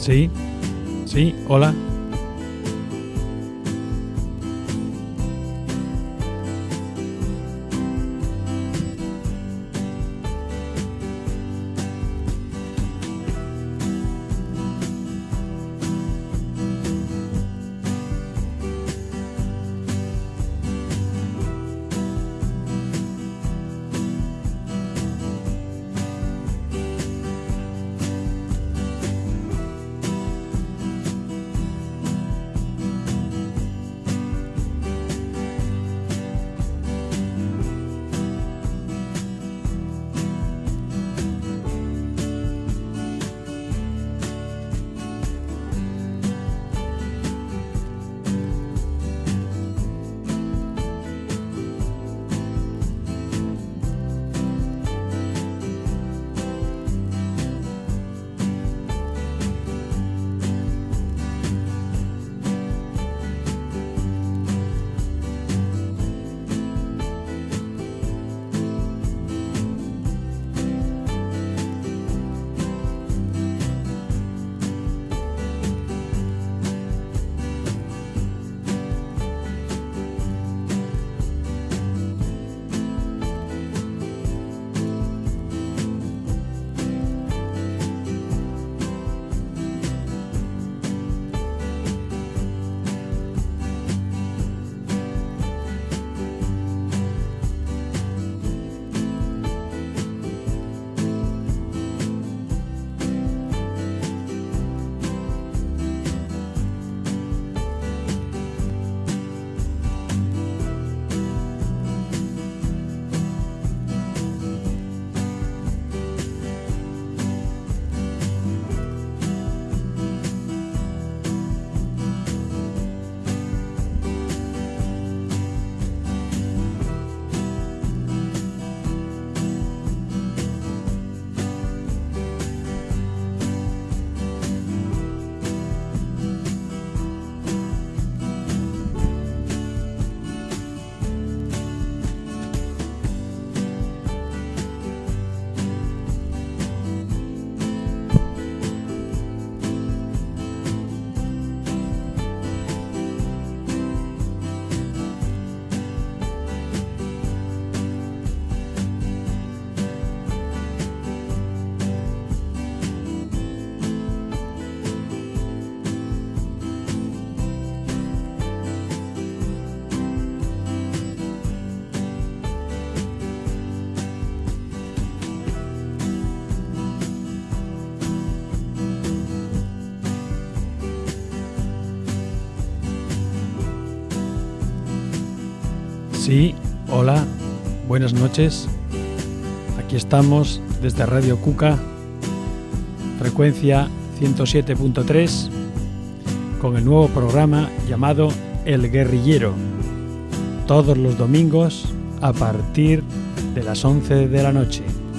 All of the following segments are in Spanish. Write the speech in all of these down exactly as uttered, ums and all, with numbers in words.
Sí, sí, hola. Sí, hola, buenas noches. Aquí estamos desde Radio Cuca, frecuencia ciento siete punto tres, con el nuevo programa llamado El Guerrillero, todos los domingos a partir de las once de la noche.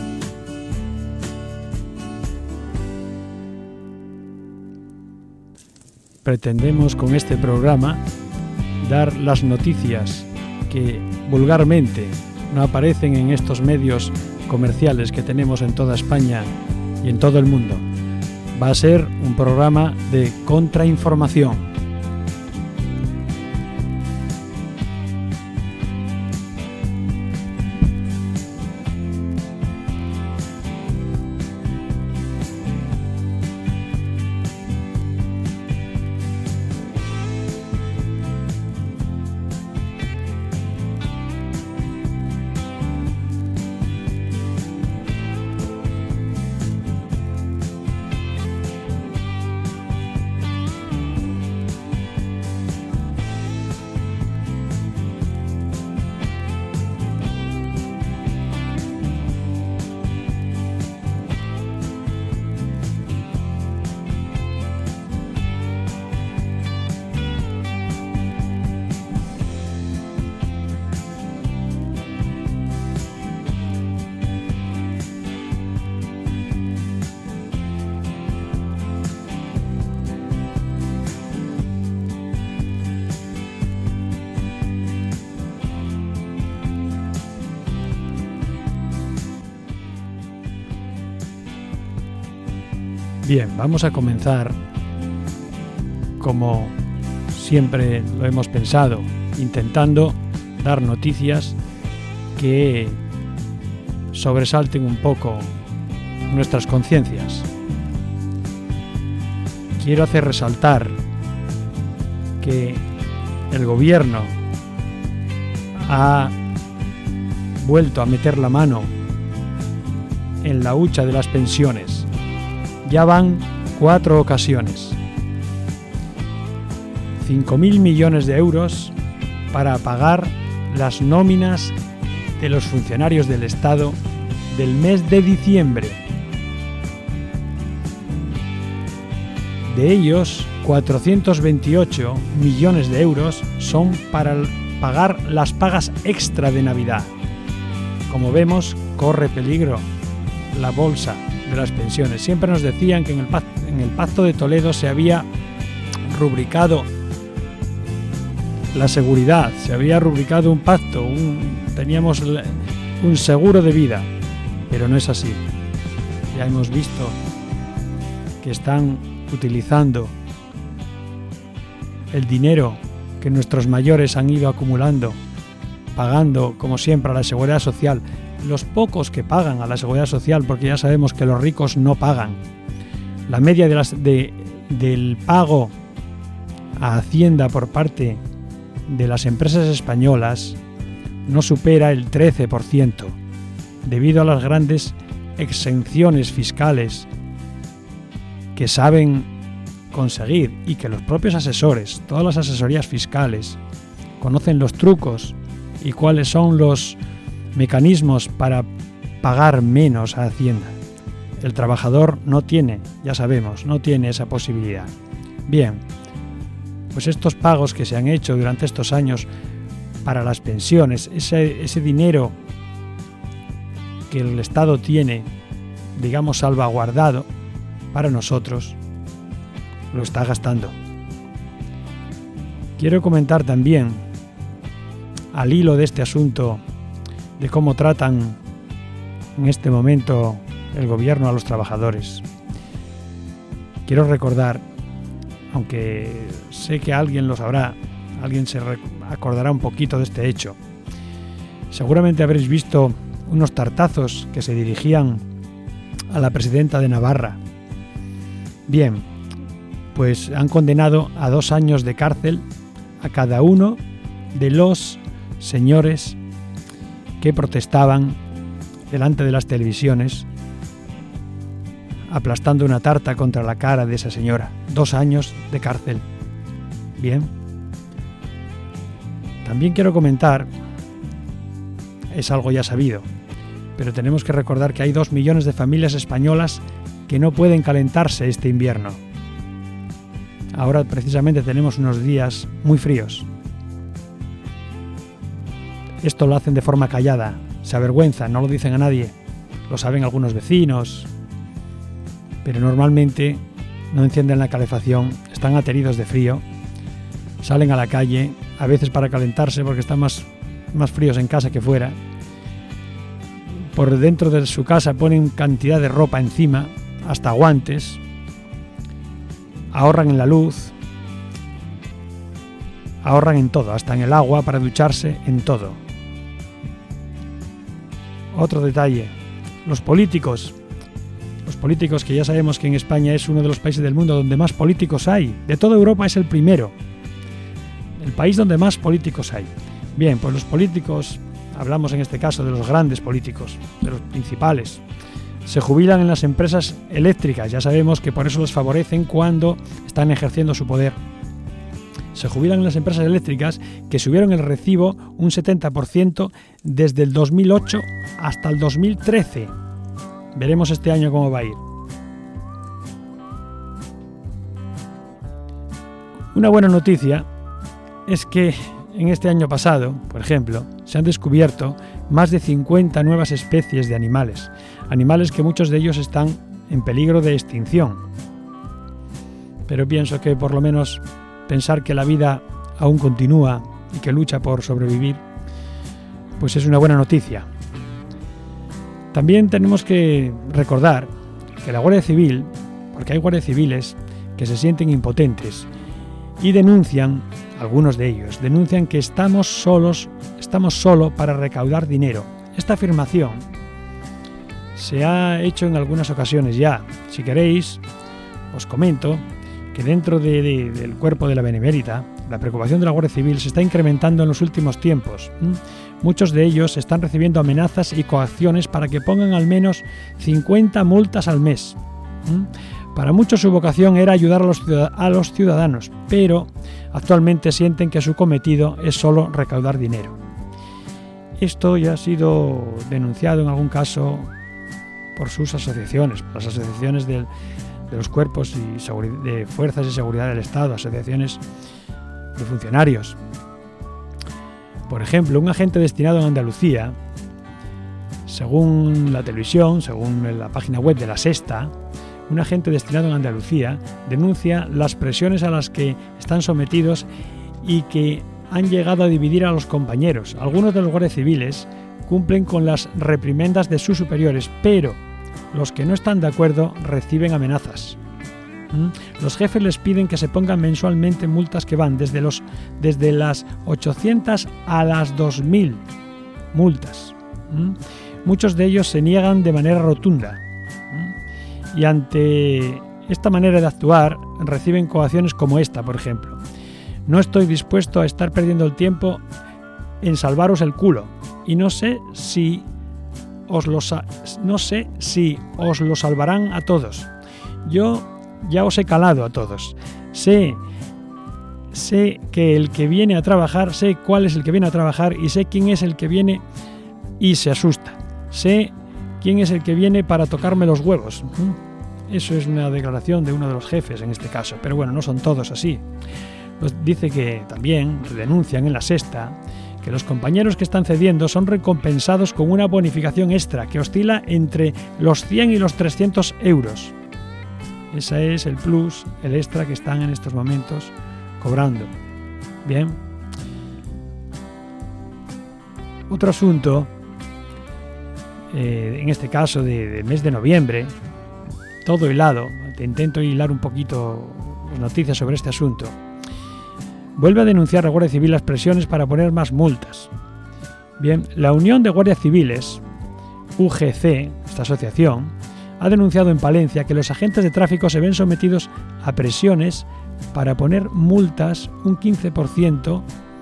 Pretendemos con este programa dar las noticias que vulgarmente no aparecen en estos medios comerciales que tenemos en toda España y en todo el mundo. Va a ser un programa de contrainformación. Bien, vamos a comenzar como siempre lo hemos pensado, intentando dar noticias que sobresalten un poco nuestras conciencias. Quiero hacer resaltar que el gobierno ha vuelto a meter la mano en la hucha de las pensiones. Ya van cuatro ocasiones. cinco mil millones de euros para pagar las nóminas de los funcionarios del Estado del mes de diciembre. De ellos, cuatrocientos veintiocho millones de euros son para pagar las pagas extra de Navidad. Como vemos, corre peligro la bolsa de las pensiones. Siempre nos decían que en el pacto, en el Pacto de Toledo se había rubricado la seguridad, se había rubricado un pacto, un, teníamos un seguro de vida, pero no es así. Ya hemos visto que están utilizando el dinero que nuestros mayores han ido acumulando, pagando, como siempre, a la Seguridad Social, los pocos que pagan a la Seguridad Social, porque ya sabemos que los ricos no pagan. La media de las, de, del pago a Hacienda por parte de las empresas españolas no supera el trece por ciento, debido a las grandes exenciones fiscales que saben conseguir y que los propios asesores, todas las asesorías fiscales, conocen los trucos y cuáles son los mecanismos para pagar menos a Hacienda. El trabajador no tiene, ya sabemos, no tiene esa posibilidad. Bien, pues estos pagos que se han hecho durante estos años para las pensiones, ese, ese dinero que el Estado tiene, digamos, salvaguardado para nosotros, lo está gastando. Quiero comentar también, al hilo de este asunto, de cómo tratan en este momento el gobierno a los trabajadores. Quiero recordar, aunque sé que alguien lo sabrá, alguien se acordará un poquito de este hecho. Seguramente habréis visto unos tartazos que se dirigían a la presidenta de Navarra. Bien, pues han condenado a dos años de cárcel a cada uno de los señores que protestaban delante de las televisiones, aplastando una tarta contra la cara de esa señora. Dos años de cárcel. Bien. También quiero comentar, es algo ya sabido, pero tenemos que recordar que hay dos millones de familias españolas que no pueden calentarse este invierno. Ahora precisamente tenemos unos días muy fríos. Esto lo hacen de forma callada, se avergüenzan, no lo dicen a nadie. Lo saben algunos vecinos, pero normalmente no encienden la calefacción, están ateridos de frío, salen a la calle, a veces para calentarse porque están más, más fríos en casa que fuera. Por dentro de su casa ponen cantidad de ropa encima, hasta guantes, ahorran en la luz, ahorran en todo, hasta en el agua para ducharse, en todo. Otro detalle, los políticos, los políticos que ya sabemos que en España es uno de los países del mundo donde más políticos hay, de toda Europa es el primero, el país donde más políticos hay. Bien, pues los políticos, hablamos en este caso de los grandes políticos, de los principales, se jubilan en las empresas eléctricas, ya sabemos que por eso les favorecen cuando están ejerciendo su poder. Se jubilan en las empresas eléctricas que subieron el recibo un setenta por ciento desde el dos mil ocho hasta el dos mil trece. Veremos este año cómo va a ir. Una buena noticia es que en este año pasado, por ejemplo, se han descubierto más de cincuenta nuevas especies de animales, animales que muchos de ellos están en peligro de extinción. Pero pienso que por lo menos pensar que la vida aún continúa y que lucha por sobrevivir, pues es una buena noticia. También tenemos que recordar que la Guardia Civil, porque hay guardias civiles que se sienten impotentes y denuncian, algunos de ellos, denuncian que estamos solos, estamos solo para recaudar dinero. Esta afirmación se ha hecho en algunas ocasiones ya. Si queréis, os comento que dentro de, de, del cuerpo de la Benemérita, la preocupación de la Guardia Civil se está incrementando en los últimos tiempos. ¿Mm? Muchos de ellos están recibiendo amenazas y coacciones para que pongan al menos cincuenta multas al mes. ¿Mm? Para muchos su vocación era ayudar a los, a los ciudadanos, pero actualmente sienten que su cometido es solo recaudar dinero. Esto ya ha sido denunciado en algún caso por sus asociaciones, por las asociaciones del, de los cuerpos y de fuerzas de seguridad del Estado, asociaciones de funcionarios. Por ejemplo, un agente destinado en Andalucía, según la televisión, según la página web de La Sexta, un agente destinado en Andalucía denuncia las presiones a las que están sometidos y que han llegado a dividir a los compañeros. Algunos de los guardias civiles cumplen con las reprimendas de sus superiores, pero los que no están de acuerdo reciben amenazas. ¿Mm? Los jefes les piden que se pongan mensualmente multas que van desde, los, desde las ochocientas a las dos mil multas. ¿Mm? Muchos de ellos se niegan de manera rotunda. ¿Mm? Y ante esta manera de actuar reciben coacciones como esta, por ejemplo. No estoy dispuesto a estar perdiendo el tiempo en salvaros el culo y no sé si os lo, no sé si os lo salvarán a todos. Yo ya os he calado a todos. Sé, sé que el que viene a trabajar, sé cuál es el que viene a trabajar y sé quién es el que viene y se asusta. Sé quién es el que viene para tocarme los huevos. Eso es una declaración de uno de los jefes en este caso, pero bueno, no son todos así. Pues dice que también denuncian en La Sexta que los compañeros que están cediendo son recompensados con una bonificación extra que oscila entre los cien y los trescientos euros. Ese es el plus, el extra que están en estos momentos cobrando. Bien. Otro asunto, eh, en este caso de, de mes de noviembre, todo hilado, te intento hilar un poquito las noticias sobre este asunto. Vuelve a denunciar la Guardia Civil las presiones para poner más multas. Bien, la Unión de Guardias Civiles, U G C, esta asociación, ha denunciado en Palencia que los agentes de tráfico se ven sometidos a presiones para poner multas un quince por ciento.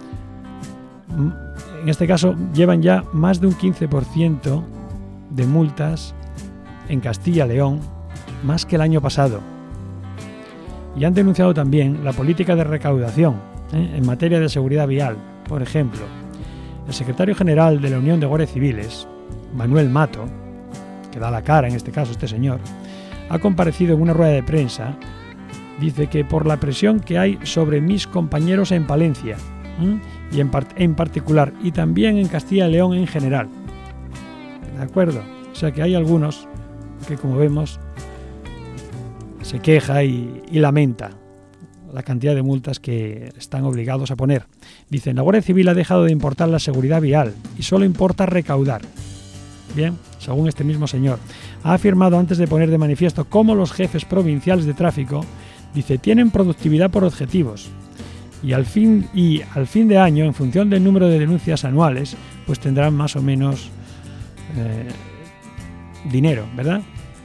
En este caso, llevan ya más de un quince por ciento de multas en Castilla y León, más que el año pasado. Y han denunciado también la política de recaudación en materia de seguridad vial. Por ejemplo, el secretario general de la Unión de Guardias Civiles, Manuel Mato, que da la cara en este caso este señor, ha comparecido en una rueda de prensa. Dice que por la presión que hay sobre mis compañeros en Palencia, ¿m? y en, part- en particular, y también en Castilla y León en general. ¿De acuerdo? O sea que hay algunos que, como vemos, se queja y, y lamenta la cantidad de multas que están obligados a poner. Dicen, la Guardia Civil ha dejado de importar la seguridad vial y solo importa recaudar. Bien, según este mismo señor, ha afirmado antes de poner de manifiesto cómo los jefes provinciales de tráfico, dice, tienen productividad por objetivos y al fin, y al fin de año, en función del número de denuncias anuales, pues tendrán más o menos eh, dinero, ¿verdad?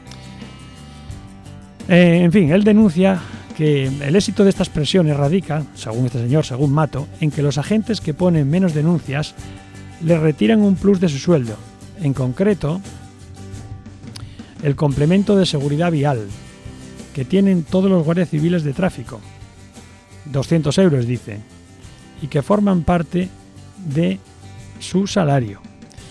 Eh, en fin, él denuncia que el éxito de estas presiones radica, según este señor, según Mato, en que los agentes que ponen menos denuncias le retiran un plus de su sueldo. En concreto, el complemento de seguridad vial que tienen todos los guardias civiles de tráfico, doscientos euros dice, y que forman parte de su salario.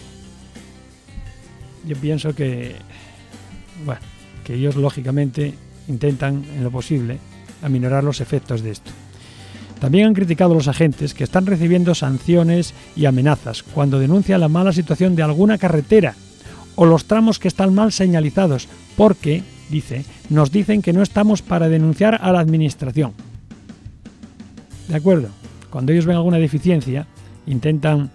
Yo pienso que, bueno, que ellos lógicamente intentan en lo posible aminorar los efectos de esto. También han criticado a los agentes que están recibiendo sanciones y amenazas cuando denuncian la mala situación de alguna carretera o los tramos que están mal señalizados, porque, dice, nos dicen que no estamos para denunciar a la administración. ¿De acuerdo? Cuando ellos ven alguna deficiencia, intentan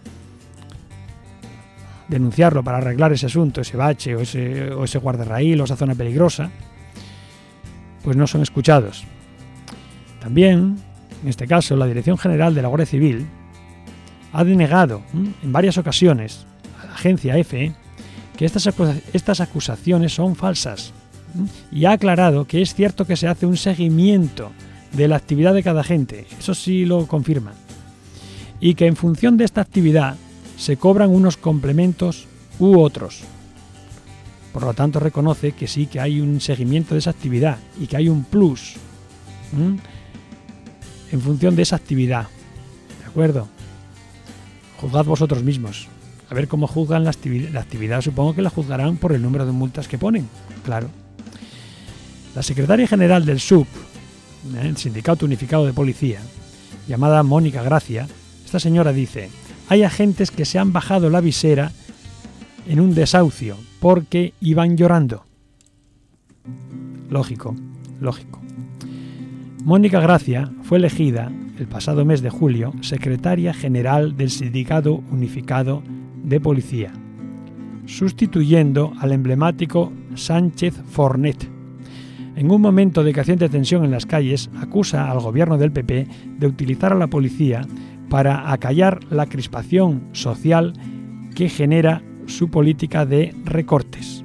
denunciarlo para arreglar ese asunto, ese bache o ese, o ese guardarraíl o esa zona peligrosa, pues no son escuchados. También en este caso la Dirección General de la Guardia Civil, ha denegado ¿m? en varias ocasiones a la agencia EFE que estas, estas acusaciones son falsas ¿m? y ha aclarado que es cierto que se hace un seguimiento de la actividad de cada agente, eso sí lo confirma, y que en función de esta actividad se cobran unos complementos u otros. Por lo tanto, reconoce que sí que hay un seguimiento de esa actividad y que hay un plus ¿m? en función de esa actividad. ¿De acuerdo? Juzgad vosotros mismos. A ver cómo juzgan la actividad. La actividad supongo que la juzgarán por el número de multas que ponen. Claro. La secretaria general del S U P, el Sindicato Unificado de Policía, llamada Mónica Gracia, esta señora dice: hay agentes que se han bajado la visera en un desahucio porque iban llorando. Lógico, lógico. Mónica Gracia fue elegida el pasado mes de julio secretaria general del Sindicato Unificado de Policía, sustituyendo al emblemático Sánchez Fornet. En un momento de creciente tensión en las calles, acusa al gobierno del P P de utilizar a la policía para acallar la crispación social que genera su política de recortes.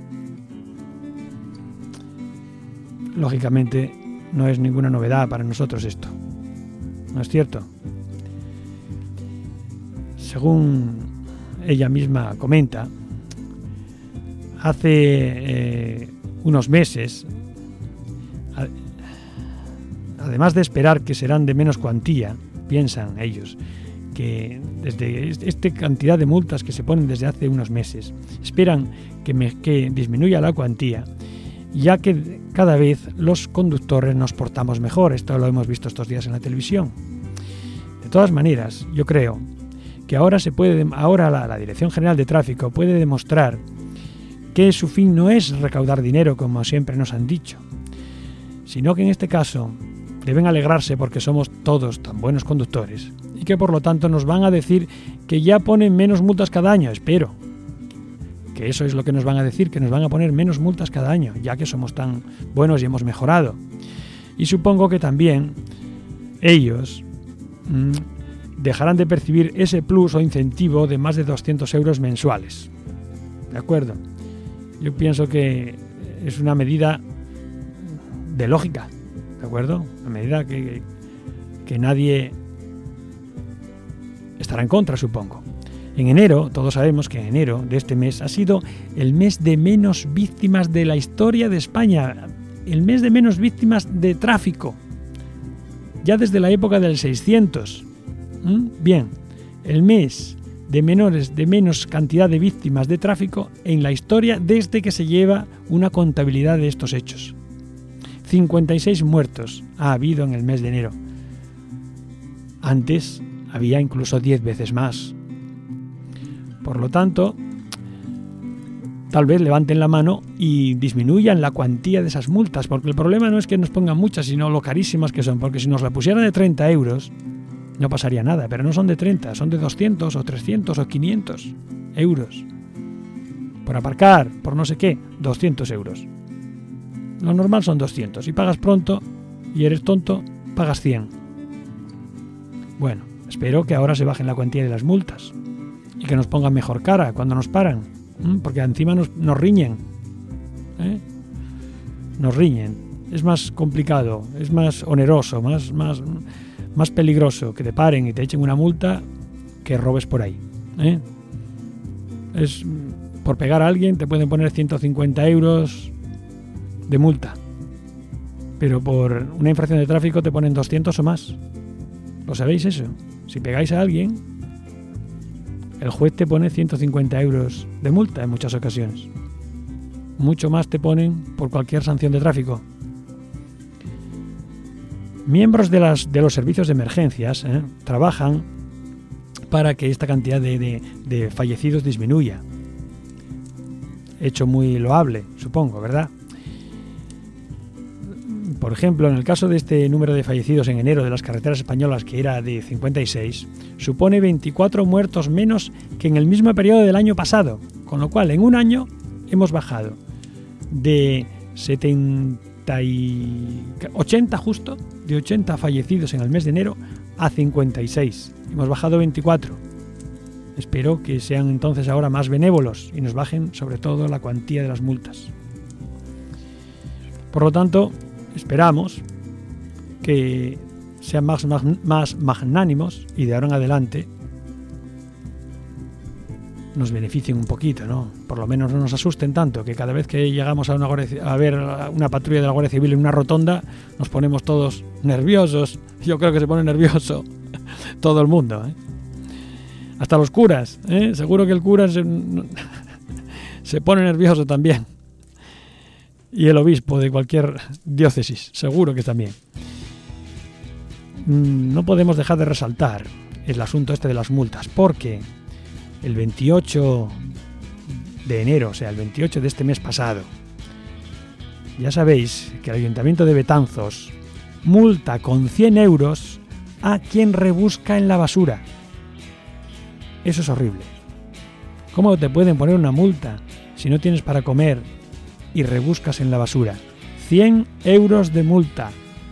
Lógicamente, no es ninguna novedad para nosotros esto. ¿No es cierto? Según ella misma comenta, hace eh, unos meses, a, además de esperar que serán de menos cuantía, piensan ellos, que desde esta cantidad de multas que se ponen desde hace unos meses, esperan que, me, que disminuya la cuantía, ya que cada vez los conductores nos portamos mejor. Esto lo hemos visto estos días en la televisión. De todas maneras, yo creo que ahora se puede, ahora la, la Dirección General de Tráfico puede demostrar que su fin no es recaudar dinero, como siempre nos han dicho, sino que en este caso deben alegrarse porque somos todos tan buenos conductores y que por lo tanto nos van a decir que ya ponen menos multas cada año. Espero que eso es lo que nos van a decir, que nos van a poner menos multas cada año, ya que somos tan buenos y hemos mejorado. Y supongo que también ellos mmm, dejarán de percibir ese plus o incentivo de más de doscientos euros mensuales. ¿De acuerdo? Yo pienso que es una medida de lógica, ¿de acuerdo? Una medida que, que nadie estará en contra, supongo. En enero, todos sabemos que enero de este mes ha sido el mes de menos víctimas de la historia de España, el mes de menos víctimas de tráfico, ya desde la época del seiscientos. ¿Mm? Bien, el mes de menores, de menos cantidad de víctimas de tráfico en la historia desde que se lleva una contabilidad de estos hechos. cincuenta y seis muertos ha habido en el mes de enero. Antes había incluso diez veces más. Por lo tanto, tal vez levanten la mano y disminuyan la cuantía de esas multas, porque el problema no es que nos pongan muchas, sino lo carísimas que son, porque si nos la pusieran de treinta euros, no pasaría nada, pero no son de treinta, son de doscientos o trescientos o quinientos euros. Por aparcar, por no sé qué, doscientos euros. Lo normal son doscientos. Si pagas pronto y eres tonto, pagas cien. Bueno, espero que ahora se bajen la cuantía de las multas y que nos pongan mejor cara cuando nos paran, ¿eh? Porque encima nos, nos riñen. ¿eh? Nos riñen. Es más complicado, es más oneroso, más, más, más peligroso que te paren y te echen una multa que robes por ahí. ¿eh? Es, por pegar a alguien te pueden poner ciento cincuenta euros de multa, pero por una infracción de tráfico te ponen doscientos o más. ¿Lo sabéis eso? Si pegáis a alguien, el juez te pone ciento cincuenta euros de multa en muchas ocasiones. Mucho más te ponen por cualquier sanción de tráfico. Miembros de, las, de los servicios de emergencias ¿eh? trabajan para que esta cantidad de, de, de fallecidos disminuya. Hecho muy loable, supongo, ¿verdad? Por ejemplo, en el caso de este número de fallecidos en enero de las carreteras españolas, que era de cincuenta y seis, supone veinticuatro muertos menos que en el mismo periodo del año pasado, con lo cual en un año hemos bajado de setenta y ochenta justo, de ochenta fallecidos en el mes de enero a cincuenta y seis. Hemos bajado veinticuatro. Espero que sean entonces ahora más benévolos y nos bajen sobre todo la cuantía de las multas. Por lo tanto, esperamos que sean más, más, más magnánimos y de ahora en adelante nos beneficien un poquito, ¿no? Por lo menos no nos asusten tanto, que cada vez que llegamos a, una, a ver una patrulla de la Guardia Civil en una rotonda nos ponemos todos nerviosos. Yo creo que se pone nervioso todo el mundo, ¿eh? Hasta los curas, ¿eh? Seguro que el cura se, se pone nervioso también. Y el obispo de cualquier diócesis, seguro que también. No podemos dejar de resaltar el asunto este de las multas, porque el veintiocho de enero, o sea, el veintiocho de este mes pasado, ya sabéis que el Ayuntamiento de Betanzos multa con cien euros a quien rebusca en la basura. Eso es horrible. ¿Cómo te pueden poner una multa si no tienes para comer y rebuscas en la basura? cien euros de multa.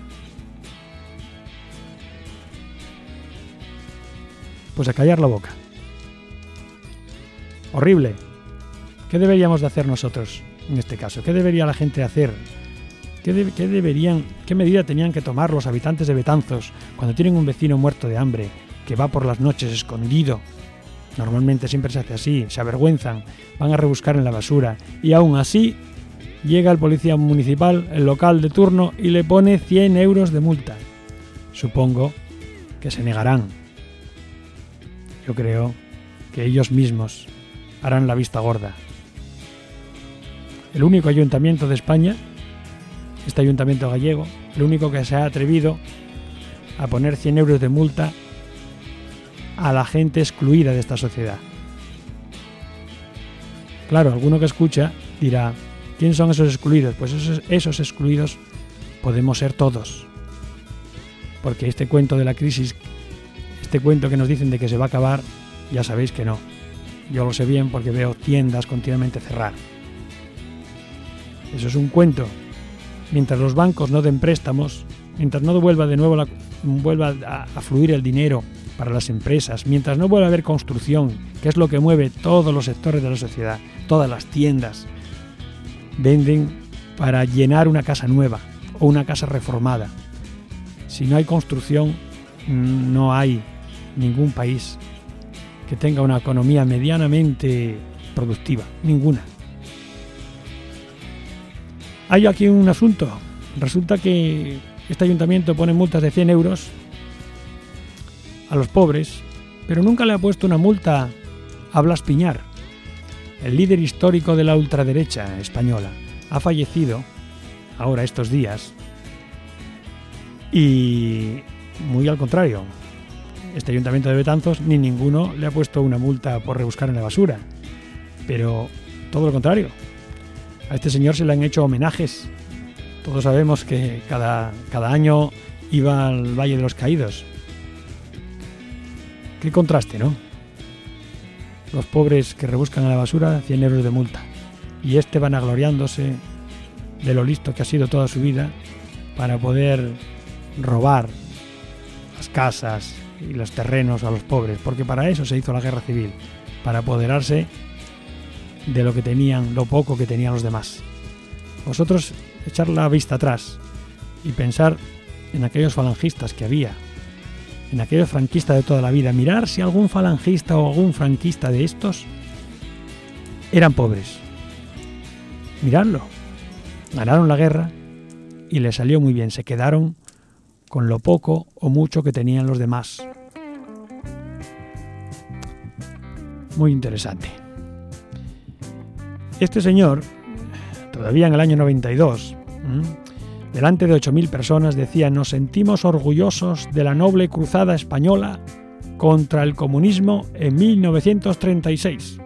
Pues a callar la boca. Horrible. ¿Qué deberíamos de hacer nosotros en este caso? ¿Qué debería la gente hacer? ¿Qué, de, qué deberían, qué medida tenían que tomar los habitantes de Betanzos cuando tienen un vecino muerto de hambre que va por las noches escondido? Normalmente siempre se hace así, se avergüenzan, van a rebuscar en la basura y aún así llega el policía municipal, el local de turno, y le pone cien euros de multa. Supongo que se negarán. Yo creo que ellos mismos harán la vista gorda. El único ayuntamiento de España, este ayuntamiento gallego, el único que se ha atrevido a poner cien euros de multa a la gente excluida de esta sociedad. Claro, alguno que escucha dirá, ¿quién son esos excluidos? Pues esos, esos excluidos podemos ser todos. Porque este cuento de la crisis, este cuento que nos dicen de que se va a acabar, ya sabéis que no. Yo lo sé bien porque veo tiendas continuamente cerrar. Eso es un cuento. Mientras los bancos no den préstamos, mientras no vuelva de nuevo la, vuelva a, a fluir el dinero para las empresas, mientras no vuelva a haber construcción, que es lo que mueve todos los sectores de la sociedad, todas las tiendas venden para llenar una casa nueva o una casa reformada. Si no hay construcción, no hay ningún país que tenga una economía medianamente productiva, ninguna. Hay aquí un asunto. Resulta que este ayuntamiento pone multas de cien euros a los pobres, pero nunca le ha puesto una multa a Blas Piñar. El líder histórico de la ultraderecha española ha fallecido ahora estos días y, muy al contrario, este ayuntamiento de Betanzos ni ninguno le ha puesto una multa por rebuscar en la basura, pero todo lo contrario. A este señor se le han hecho homenajes. Todos sabemos que cada, cada año iba al Valle de los Caídos. Qué contraste, ¿no? Los pobres que rebuscan en la basura, cien euros de multa. Y este vanagloriándose de lo listo que ha sido toda su vida para poder robar las casas y los terrenos a los pobres. Porque para eso se hizo la guerra civil. Para apoderarse de lo que tenían, lo poco que tenían los demás. Vosotros echar la vista atrás y pensar en aquellos falangistas que había, en aquellos franquistas de toda la vida, mirar si algún falangista o algún franquista de estos eran pobres. Miradlo. Ganaron la guerra y les salió muy bien. Se quedaron con lo poco o mucho que tenían los demás. Muy interesante. Este señor, todavía en el año noventa y dos, ¿m? delante de ocho mil personas decía: nos sentimos orgullosos de la noble cruzada española contra el comunismo en mil novecientos treinta y seis.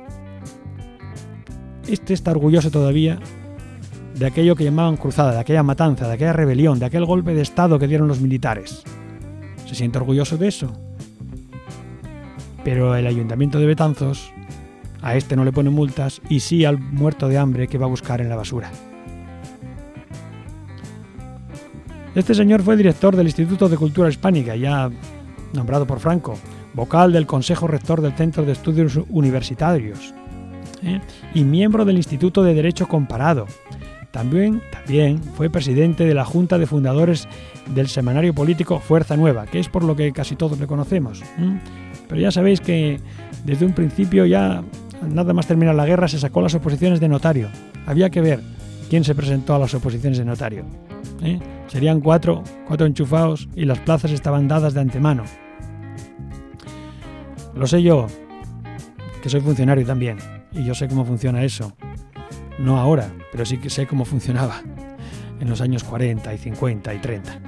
Este está orgulloso todavía de aquello que llamaban cruzada, de aquella matanza, de aquella rebelión, de aquel golpe de estado que dieron los militares. ¿Se siente orgulloso de eso? Pero el ayuntamiento de Betanzos a este no le pone multas y sí al muerto de hambre que va a buscar en la basura. Este señor fue director del Instituto de Cultura Hispánica, ya nombrado por Franco, vocal del Consejo Rector del Centro de Estudios Universitarios, ¿eh? y miembro del Instituto de Derecho Comparado. También, también fue presidente de la Junta de Fundadores del semanario político Fuerza Nueva, que es por lo que casi todos le conocemos. ¿eh? Pero ya sabéis que desde un principio, ya nada más terminar la guerra, se sacó las oposiciones de notario. Había que ver quién se presentó a las oposiciones de notario. ¿eh? Serían cuatro, cuatro enchufados y las plazas estaban dadas de antemano. Lo sé yo, que soy funcionario también, y yo sé cómo funciona eso. No ahora, pero sí que sé cómo funcionaba en los años cuarenta y cincuenta y treinta.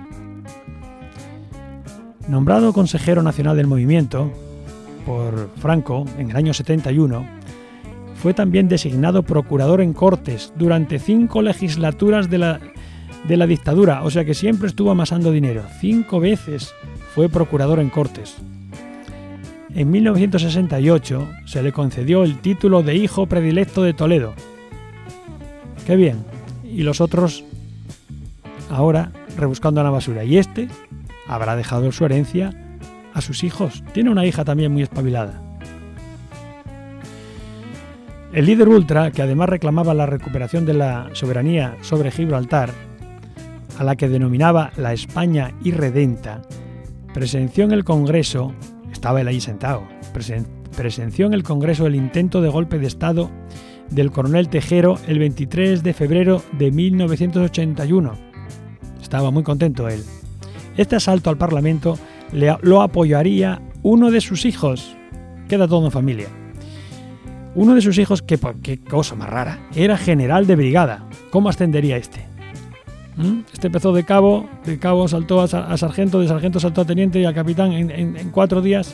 Nombrado consejero nacional del movimiento por Franco en el año setenta y uno, fue también designado procurador en Cortes durante cinco legislaturas de la, de la dictadura, o sea que siempre estuvo amasando dinero. Cinco veces fue procurador en Cortes. En mil novecientos sesenta y ocho se le concedió el título de hijo predilecto de Toledo. ¡Qué bien! Y los otros ahora rebuscando en la basura. Y este habrá dejado su herencia a sus hijos. Tiene una hija también muy espabilada. El líder ultra, que además reclamaba la recuperación de la soberanía sobre Gibraltar, a la que denominaba la España irredenta, presenció en el Congreso, estaba él ahí sentado, presen, presenció en el Congreso el intento de golpe de Estado del coronel Tejero el veintitrés de febrero de mil novecientos ochenta y uno. Estaba muy contento él. Este asalto al Parlamento le, lo apoyaría uno de sus hijos. Queda todo en familia. Uno de sus hijos, qué, qué cosa más rara, era general de brigada. ¿Cómo ascendería este? ¿Mm? Este empezó de cabo, de cabo saltó a, a sargento, de sargento saltó a teniente y a capitán en, en, en cuatro días.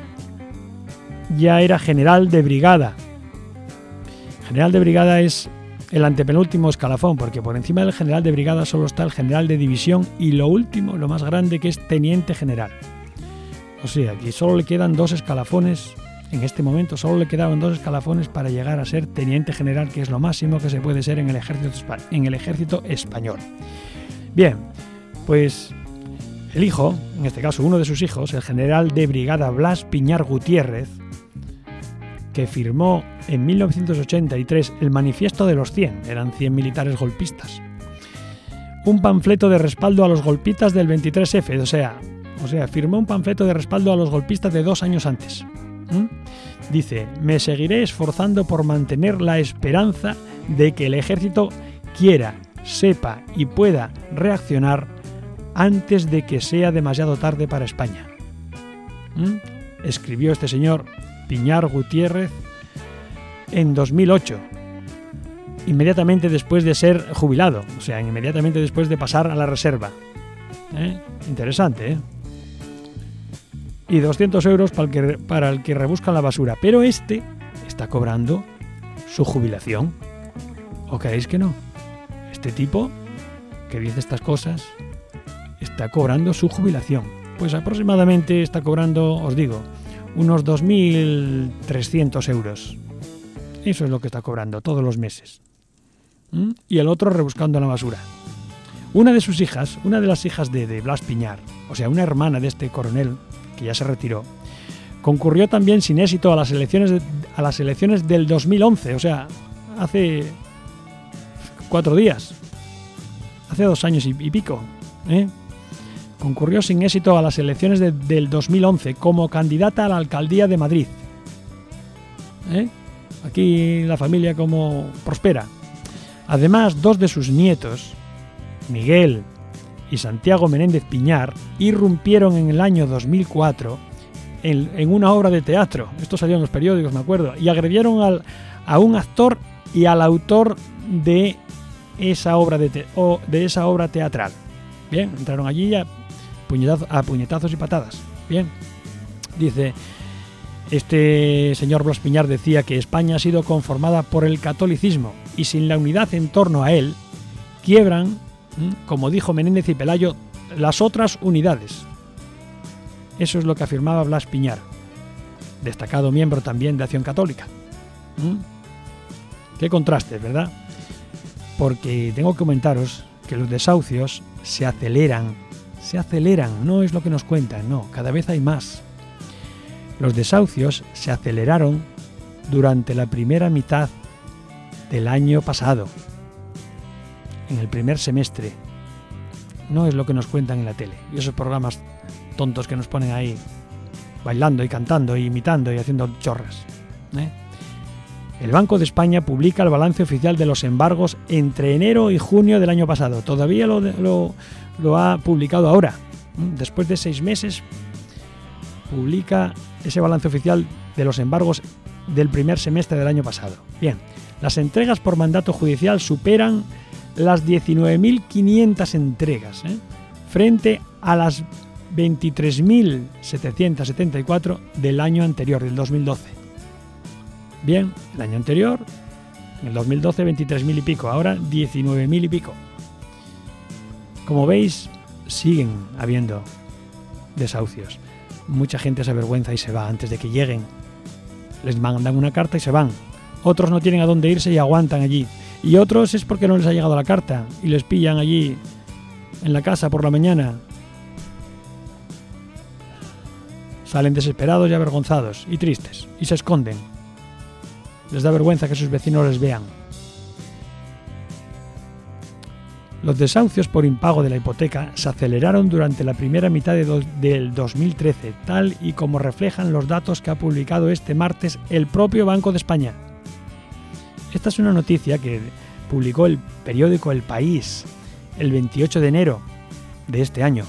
Ya era general de brigada. General de brigada es el antepenúltimo escalafón, porque por encima del general de brigada solo está el general de división y lo último, lo más grande, que es teniente general. O sea, aquí solo le quedan dos escalafones, en este momento solo le quedaban dos escalafones para llegar a ser teniente general, que es lo máximo que se puede ser en el ejército, en el ejército español. Bien, pues el hijo, en este caso uno de sus hijos, el general de brigada Blas Piñar Gutiérrez, que firmó en mil novecientos ochenta y tres el Manifiesto de los cien, eran cien militares golpistas, un panfleto de respaldo a los golpistas del veintitrés efe, o sea, o sea, firmó un panfleto de respaldo a los golpistas de dos años antes. ¿Mm? Dice: me seguiré esforzando por mantener la esperanza de que el ejército quiera, sepa y pueda reaccionar antes de que sea demasiado tarde para España. ¿Mm? Escribió este señor Piñar Gutiérrez en dos mil ocho, inmediatamente después de ser jubilado, o sea, inmediatamente después de pasar a la reserva. ¿Eh? Interesante, ¿eh? Y doscientos euros para el, que, para el que rebusca en la basura. Pero este está cobrando su jubilación. ¿O creéis que no? Este tipo que dice estas cosas está cobrando su jubilación. Pues aproximadamente está cobrando, os digo, unos dos mil trescientos euros. Eso es lo que está cobrando todos los meses. ¿Mm? Y el otro rebuscando en la basura. Una de sus hijas, una de las hijas de, de Blas Piñar, o sea, una hermana de este coronel, que ya se retiró, concurrió también sin éxito a las elecciones de, a las elecciones del dos mil once, o sea, hace cuatro días, hace dos años y, y pico, ¿eh? Concurrió sin éxito a las elecciones de, del dos mil once como candidata a la alcaldía de Madrid. ¿Eh? Aquí la familia como prospera. Además, dos de sus nietos, Miguel y Santiago Menéndez Piñar, irrumpieron en el año dos mil cuatro en, en una obra de teatro. Esto salió en los periódicos, me acuerdo. Y agredieron al, a un actor y al autor de esa obra, de, te, o de esa obra teatral. Bien, entraron allí a, puñetazo, a puñetazos y patadas. Bien, dice... Este señor Blas Piñar decía que España ha sido conformada por el catolicismo y sin la unidad en torno a él, quiebran, como dijo Menéndez y Pelayo, las otras unidades. Eso es lo que afirmaba Blas Piñar, destacado miembro también de Acción Católica. ¿Mm? Qué contrastes, ¿verdad? Porque tengo que comentaros que los desahucios se aceleran, se aceleran, no es lo que nos cuentan, no, cada vez hay más. Los desahucios se aceleraron durante la primera mitad del año pasado, en el primer semestre. No es lo que nos cuentan en la tele. Y esos programas tontos que nos ponen ahí bailando y cantando y imitando y haciendo chorras, ¿eh? El Banco de España publica el balance oficial de los embargos entre enero y junio del año pasado. Todavía lo, lo, lo ha publicado ahora. Después de seis meses publica ese balance oficial de los embargos del primer semestre del año pasado. Bien, las entregas por mandato judicial superan las diecinueve mil quinientas entregas, ¿eh? frente a las veintitrés mil setecientos setenta y cuatro del año anterior, del dos mil doce. Bien, el año anterior, en el dos mil doce, veintitrés mil y pico, ahora diecinueve mil y pico. Como veis, siguen habiendo desahucios. Mucha gente se avergüenza y se va antes de que lleguen. Les mandan una carta y se van. Otros no tienen a dónde irse y aguantan allí. Y otros es porque no les ha llegado la carta y les pillan allí en la casa por la mañana. Salen desesperados y avergonzados y tristes y se esconden. Les da vergüenza que sus vecinos les vean. Los desahucios por impago de la hipoteca se aceleraron durante la primera mitad de do- del dos mil trece, tal y como reflejan los datos que ha publicado este martes el propio Banco de España. Esta es una noticia que publicó el periódico El País el veintiocho de enero de este año.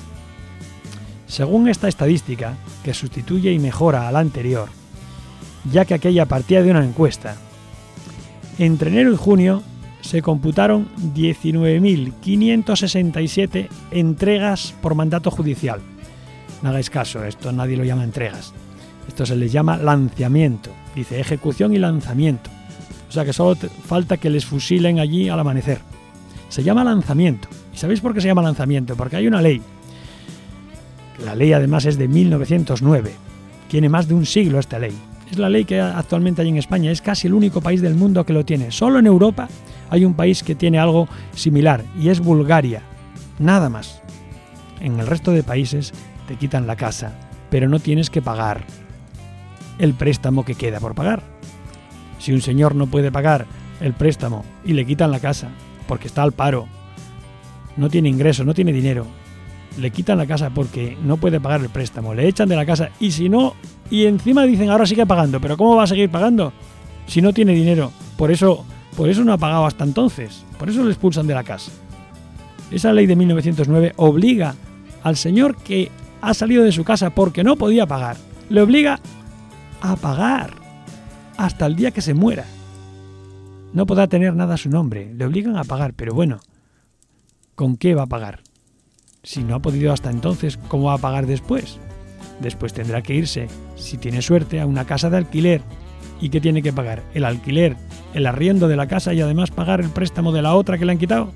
Según esta estadística, que sustituye y mejora a la anterior, ya que aquella partía de una encuesta, entre enero y junio se computaron diecinueve mil quinientas sesenta y siete entregas por mandato judicial. No hagáis caso, esto nadie lo llama entregas. Esto se les llama lanzamiento. Dice ejecución y lanzamiento. O sea que solo te falta que les fusilen allí al amanecer. Se llama lanzamiento. ¿Y sabéis por qué se llama lanzamiento? Porque hay una ley. La ley además es de mil novecientos nueve. Tiene más de un siglo esta ley. Es la ley que actualmente hay en España. Es casi el único país del mundo que lo tiene. Solo en Europa hay un país que tiene algo similar y es Bulgaria. Nada más. En el resto de países te quitan la casa, pero no tienes que pagar el préstamo que queda por pagar. Si un señor no puede pagar el préstamo y le quitan la casa porque está al paro, no tiene ingreso, no tiene dinero, le quitan la casa porque no puede pagar el préstamo, le echan de la casa y si no, y encima dicen ahora sigue pagando, pero ¿cómo va a seguir pagando si no tiene dinero? Por eso, por eso no ha pagado hasta entonces, por eso le expulsan de la casa. Esa ley de mil novecientos nueve obliga al señor que ha salido de su casa porque no podía pagar, le obliga a pagar hasta el día que se muera. No podrá tener nada a su nombre, le obligan a pagar, pero bueno, ¿con qué va a pagar? Si no ha podido hasta entonces, ¿cómo va a pagar después? Después tendrá que irse, si tiene suerte, a una casa de alquiler. ¿Y qué tiene que pagar? ¿El alquiler, el arriendo de la casa y además pagar el préstamo de la otra que le han quitado?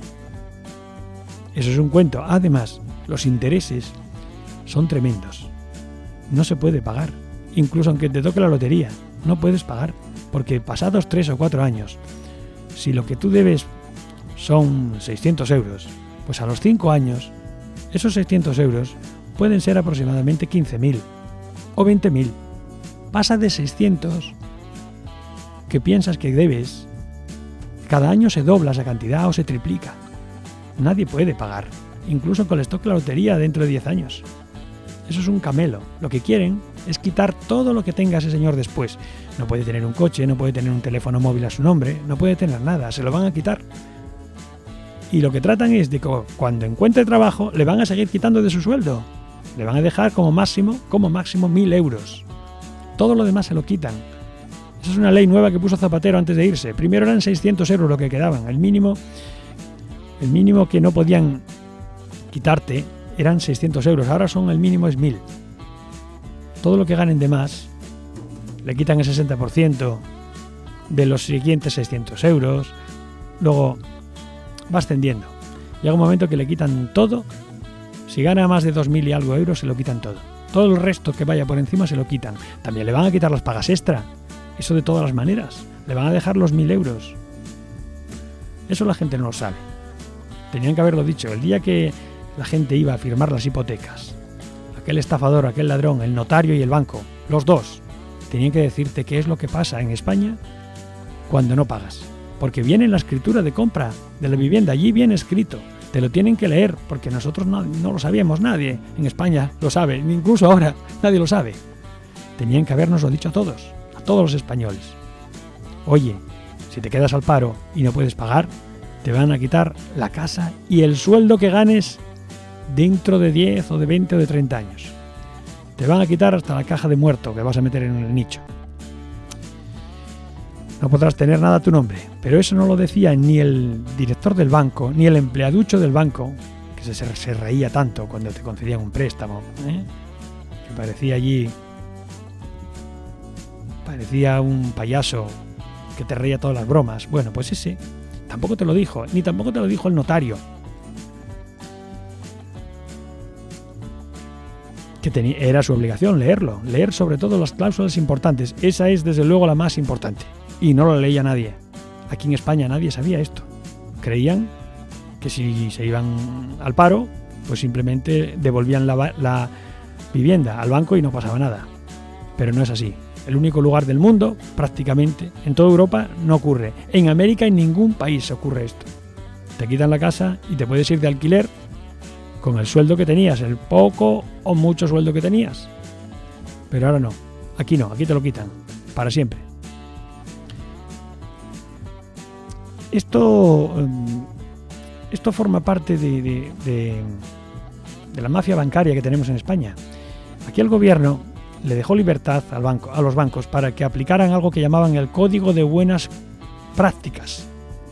Eso es un cuento. Además, los intereses son tremendos. No se puede pagar. Incluso aunque te toque la lotería, no puedes pagar. Porque pasados tres o cuatro años, si lo que tú debes son seiscientos euros, pues a los cinco años, esos seiscientos euros pueden ser aproximadamente quince mil o veinte mil. Pasa de seiscientos, que piensas que debes, cada año se dobla esa cantidad o se triplica. Nadie puede pagar, incluso con les toque la lotería dentro de diez años. Eso es un camelo. Lo que quieren es quitar todo lo que tenga ese señor después. No puede tener un coche, no puede tener un teléfono móvil a su nombre, no puede tener nada, se lo van a quitar. Y lo que tratan es de que cuando encuentre trabajo le van a seguir quitando de su sueldo. Le van a dejar como máximo, como máximo mil euros. Todo lo demás se lo quitan. Esa es una ley nueva que puso Zapatero antes de irse. Primero eran seiscientos euros lo que quedaban. El mínimo, el mínimo que no podían quitarte eran seiscientos euros. Ahora son el mínimo es mil. Todo lo que ganen de más le quitan el sesenta por ciento de los siguientes seiscientos euros. Luego va ascendiendo. Llega un momento que le quitan todo. Si gana más de dos mil y algo euros, se lo quitan todo. Todo el resto que vaya por encima se lo quitan. También le van a quitar las pagas extra. Eso de todas las maneras. Le van a dejar los mil euros. Eso la gente no lo sabe. Tenían que haberlo dicho. El día que la gente iba a firmar las hipotecas, aquel estafador, aquel ladrón, el notario y el banco, los dos, tenían que decirte qué es lo que pasa en España cuando no pagas. Porque viene en la escritura de compra de la vivienda, allí viene escrito. Te lo tienen que leer, porque nosotros no, no lo sabíamos, nadie en España lo sabe, incluso ahora nadie lo sabe. Tenían que habernoslo dicho a todos, a todos los españoles. Oye, si te quedas al paro y no puedes pagar, te van a quitar la casa y el sueldo que ganes dentro de diez o de veinte o de treinta años. Te van a quitar hasta la caja de muerto que vas a meter en el nicho. No podrás tener nada a tu nombre, pero eso no lo decía ni el director del banco, ni el empleaducho del banco, que se, se reía tanto cuando te concedían un préstamo, ¿eh? Que parecía allí, parecía un payaso que te reía todas las bromas. Bueno, pues ese tampoco te lo dijo, ni tampoco te lo dijo el notario, que tenía, era su obligación leerlo, leer sobre todo las cláusulas importantes. Esa es desde luego la más importante. Y no lo leía nadie. Aquí en España nadie sabía esto. Creían que si se iban al paro, pues simplemente devolvían la, la vivienda al banco y no pasaba nada. Pero no es así. El único lugar del mundo, prácticamente, en toda Europa, no ocurre. En América, en ningún país ocurre esto. Te quitan la casa y te puedes ir de alquiler con el sueldo que tenías, el poco o mucho sueldo que tenías. Pero ahora no. Aquí no, aquí te lo quitan. Para siempre. Esto, esto forma parte de, de, de, de la mafia bancaria que tenemos en España. Aquí el gobierno le dejó libertad al banco, a los bancos para que aplicaran algo que llamaban el Código de Buenas Prácticas.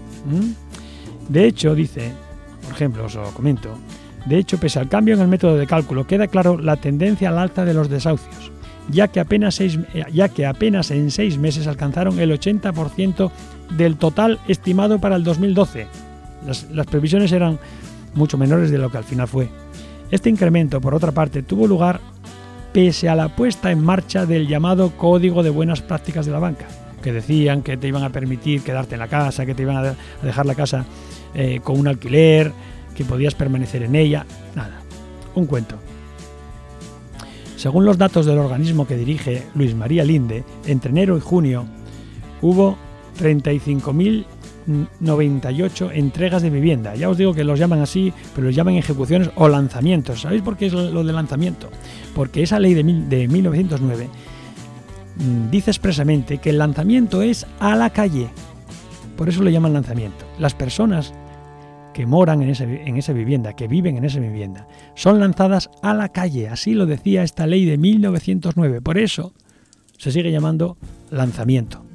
¿Mm? De hecho, dice, por ejemplo, os lo comento, de hecho, pese al cambio en el método de cálculo, queda claro la tendencia al alza de los desahucios, ya que apenas, seis, ya que apenas en seis meses alcanzaron el ochenta por ciento del total estimado para el dos mil doce. Las, las previsiones eran mucho menores de lo que al final fue. Este incremento, por otra parte, tuvo lugar pese a la puesta en marcha del llamado Código de Buenas Prácticas de la Banca, que decían que te iban a permitir quedarte en la casa, que te iban a dejar la casa eh, con un alquiler, que podías permanecer en ella. Nada, un cuento. Según los datos del organismo que dirige Luis María Linde, entre enero y junio hubo treinta y cinco mil noventa y ocho entregas de vivienda. Ya os digo que los llaman así, pero los llaman ejecuciones o lanzamientos. ¿Sabéis por qué es lo de lanzamiento? Porque esa ley de, mil, de mil novecientos nueve mmm, dice expresamente que el lanzamiento es a la calle. Por eso le llaman lanzamiento. Las personas que moran en, ese, en esa vivienda, que viven en esa vivienda, son lanzadas a la calle. Así lo decía esta ley de mil novecientos nueve. Por eso se sigue llamando lanzamiento.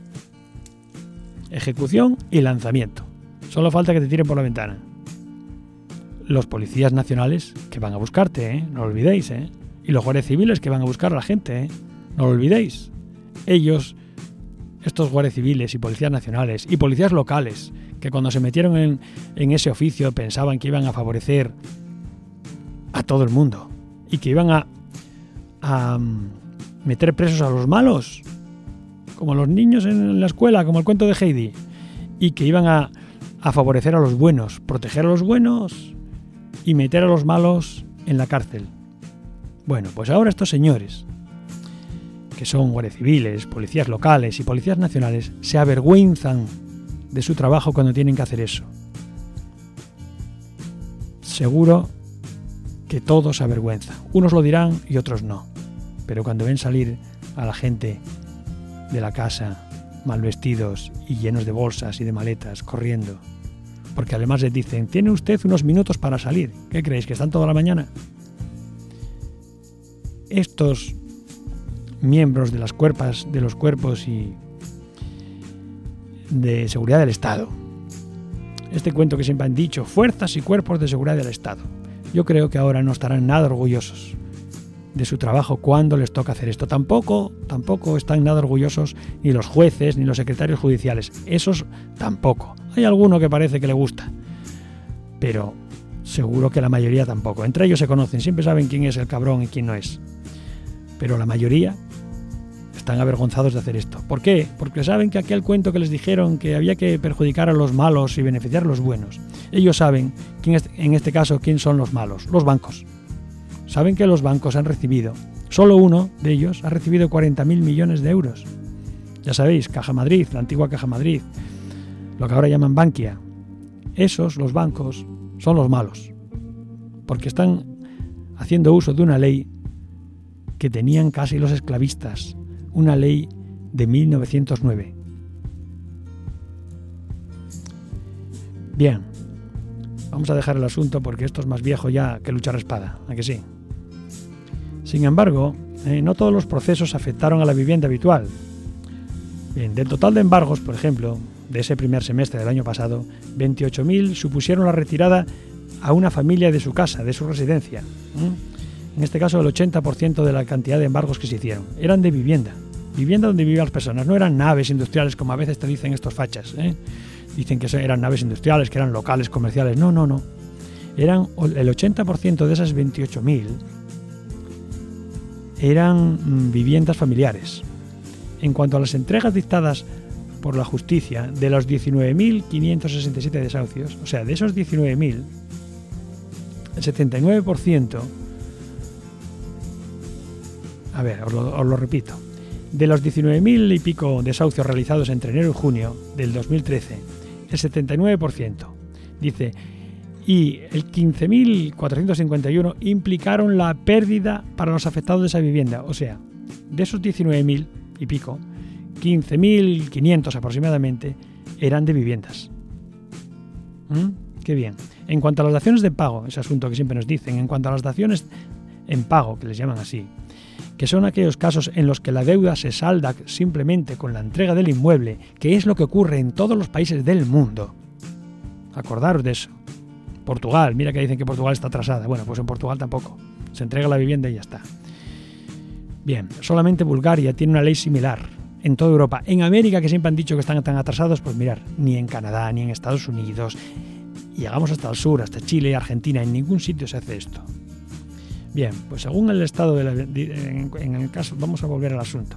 Ejecución y lanzamiento. Solo falta que te tiren por la ventana. Los policías nacionales que van a buscarte, ¿eh? No lo olvidéis, ¿eh? Y los guardias civiles que van a buscar a la gente, ¿eh? No lo olvidéis. Ellos, estos guardias civiles y policías nacionales y policías locales, que cuando se metieron en, en ese oficio pensaban que iban a favorecer a todo el mundo y que iban a, a meter presos a los malos, como los niños en la escuela, como el cuento de Heidi, y que iban a, a favorecer a los buenos, proteger a los buenos y meter a los malos en la cárcel. Bueno, pues ahora estos señores, que son guardias civiles, policías locales y policías nacionales, se avergüenzan de su trabajo cuando tienen que hacer eso. Seguro que todos se avergüenzan. Unos lo dirán y otros no. Pero cuando ven salir a la gente de la casa, mal vestidos y llenos de bolsas y de maletas, corriendo, porque además les dicen, tiene usted unos minutos para salir. ¿Qué creéis? ¿Que están toda la mañana? Estos miembros de las cuerpas, de los cuerpos y de seguridad del Estado, este cuento que siempre han dicho, fuerzas y cuerpos de seguridad del Estado, yo creo que ahora no estarán nada orgullosos de su trabajo cuando les toca hacer esto. Tampoco, tampoco están nada orgullosos ni los jueces ni los secretarios judiciales. Esos tampoco. Hay alguno que parece que le gusta, pero seguro que la mayoría tampoco. Entre ellos se conocen, siempre saben quién es el cabrón y quién no es. Pero la mayoría están avergonzados de hacer esto. ¿Por qué? Porque saben que aquel cuento que les dijeron que había que perjudicar a los malos y beneficiar a los buenos. Ellos saben, quién es, en este caso, quién son los malos, los bancos. Saben que los bancos han recibido, solo uno de ellos ha recibido cuarenta mil millones de euros. Ya sabéis, Caja Madrid, la antigua Caja Madrid, lo que ahora llaman Bankia. Esos, los bancos, son los malos, porque están haciendo uso de una ley que tenían casi los esclavistas, una ley de mil novecientos nueve. Bien, vamos a dejar el asunto porque esto es más viejo ya que luchar a espada, ¿a que sí? Sin embargo, eh, no todos los procesos afectaron a la vivienda habitual. Bien, del total de embargos, por ejemplo, de ese primer semestre del año pasado, veintiocho mil supusieron la retirada a una familia de su casa, de su residencia. ¿Mm? En este caso, el ochenta por ciento de la cantidad de embargos que se hicieron eran de vivienda. Vivienda donde vivían las personas, no eran naves industriales como a veces te dicen estos fachas. ¿eh? Dicen que eran naves industriales, que eran locales comerciales. No, no, no. Eran el ochenta por ciento de esas veintiocho mil eran viviendas familiares. En cuanto a las entregas dictadas por la justicia, de los diecinueve mil quinientos sesenta y siete desahucios, o sea, de esos diecinueve mil, el setenta y nueve por ciento, a ver, os lo, os lo repito, de los diecinueve mil y pico desahucios realizados entre enero y junio del dos mil trece, el setenta y nueve por ciento dice, y el quince mil cuatrocientos cincuenta y uno implicaron la pérdida para los afectados de esa vivienda. O sea, de esos diecinueve mil y pico, quince mil quinientos aproximadamente eran de viviendas. ¿Mm? Qué bien. En cuanto a las daciones de pago, ese asunto que siempre nos dicen, en cuanto a las daciones en pago, que les llaman así, que son aquellos casos en los que la deuda se salda simplemente con la entrega del inmueble, que es lo que ocurre en todos los países del mundo. Acordaros de eso. Portugal, mira que dicen que Portugal está atrasada. Bueno, pues en Portugal tampoco. Se entrega la vivienda y ya está. Bien, solamente Bulgaria tiene una ley similar en toda Europa. En América, que siempre han dicho que están tan atrasados, pues mirar, ni en Canadá, ni en Estados Unidos. Y llegamos hasta el sur, hasta Chile y Argentina. En ningún sitio se hace esto. Bien, pues según el estado de la, en, en el caso, vamos a volver al asunto.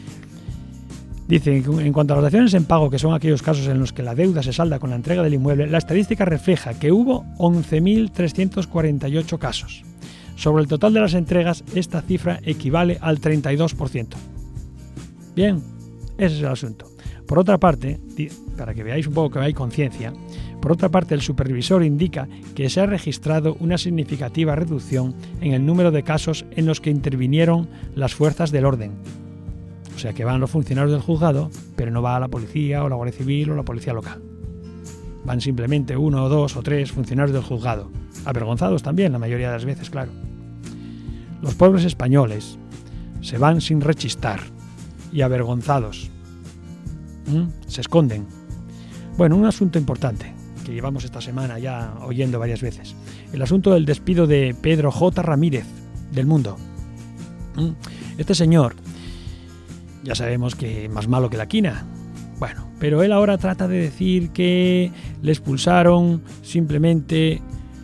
Dice, en cuanto a las daciones en pago, que son aquellos casos en los que la deuda se salda con la entrega del inmueble, la estadística refleja que hubo once mil trescientos cuarenta y ocho casos. Sobre el total de las entregas, esta cifra equivale al treinta y dos por ciento. Bien, ese es el asunto. Por otra parte, para que veáis un poco que hay conciencia, por otra parte, el supervisor indica que se ha registrado una significativa reducción en el número de casos en los que intervinieron las fuerzas del orden. O sea, que van los funcionarios del juzgado, pero no va la policía o la Guardia Civil o la policía local. Van simplemente uno o dos o tres funcionarios del juzgado. Avergonzados también, la mayoría de las veces, claro. Los pueblos españoles se van sin rechistar y avergonzados. ¿Mm? Se esconden. Bueno, un asunto importante que llevamos esta semana ya oyendo varias veces. El asunto del despido de Pedro J. Ramírez, del Mundo. ¿Mm? Este señor, ya sabemos que más malo que la quina. Bueno, pero él ahora trata de decir que le expulsaron simplemente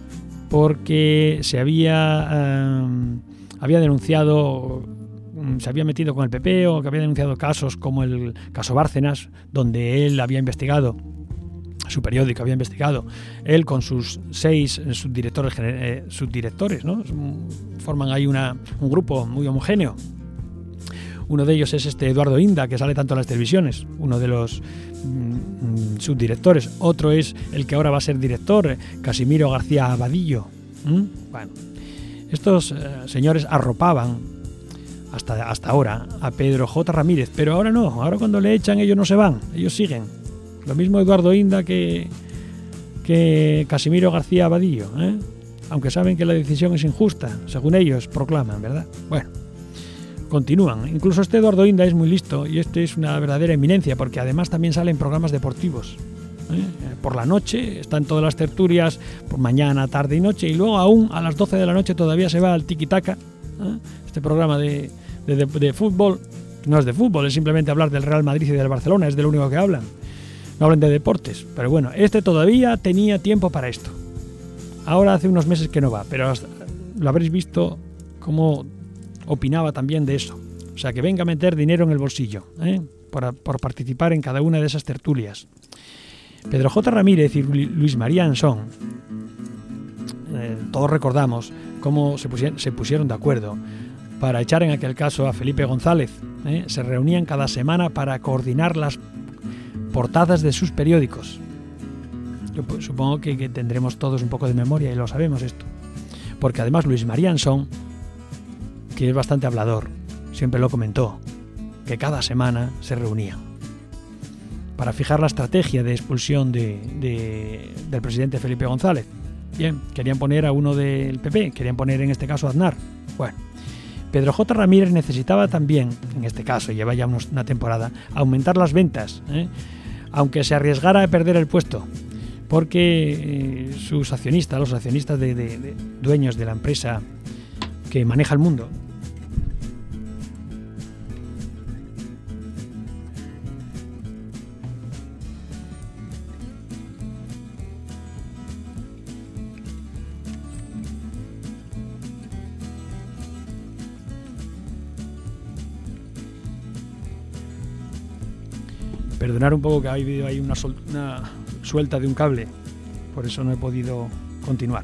porque se había, um, había denunciado, um, se había metido con el P P o que había denunciado casos como el caso Bárcenas, donde él había investigado, su periódico había investigado, él con sus seis subdirectores, eh, subdirectores, ¿no? Forman ahí una, un grupo muy homogéneo. Uno de ellos es este Eduardo Inda, que sale tanto en las televisiones, uno de los mm, subdirectores. Otro es el que ahora va a ser director, Casimiro García Abadillo. ¿Mm? Bueno, estos eh, señores arropaban hasta, hasta ahora a Pedro J. Ramírez, pero ahora no, ahora cuando le echan ellos no se van, ellos siguen. Lo mismo Eduardo Inda que, que Casimiro García Abadillo, ¿eh? Aunque saben que la decisión es injusta, según ellos proclaman, ¿verdad? Bueno. Continúan. Incluso este Eduardo Inda es muy listo y este es una verdadera eminencia porque además también sale en programas deportivos. ¿Eh? Por la noche están todas las tertulias, por mañana, tarde y noche, y luego aún a las doce de la noche todavía se va al tiki-taka, ¿eh? Este programa de, de, de, de fútbol. No es de fútbol, es simplemente hablar del Real Madrid y del Barcelona, es de lo único que hablan. No hablan de deportes, pero bueno, este todavía tenía tiempo para esto. Ahora hace unos meses que no va, pero hasta, lo habréis visto cómo opinaba también de eso, O sea, que venga a meter dinero en el bolsillo, ¿eh? por, por participar en cada una de esas tertulias. Pedro J. Ramírez y Luis María Ansón, eh, todos recordamos cómo se pusieron, se pusieron de acuerdo para echar en aquel caso a Felipe González. ¿eh? Se reunían cada semana para coordinar las portadas de sus periódicos. Yo pues, supongo que, que tendremos todos un poco de memoria y lo sabemos esto. Porque además Luis María Ansón, que es bastante hablador, siempre lo comentó, que cada semana se reunían para fijar la estrategia de expulsión de, de, del presidente Felipe González. Bien, querían poner a uno del P P, querían poner en este caso a Aznar. Bueno, Pedro J. Ramírez necesitaba también, en este caso, lleva ya unos, una temporada, aumentar las ventas, ¿eh? aunque se arriesgara a perder el puesto, porque eh, sus accionistas, los accionistas de, de, de dueños de la empresa que maneja el mundo, perdonar un poco que ha habido ahí una, sol, una suelta de un cable, por eso no he podido continuar.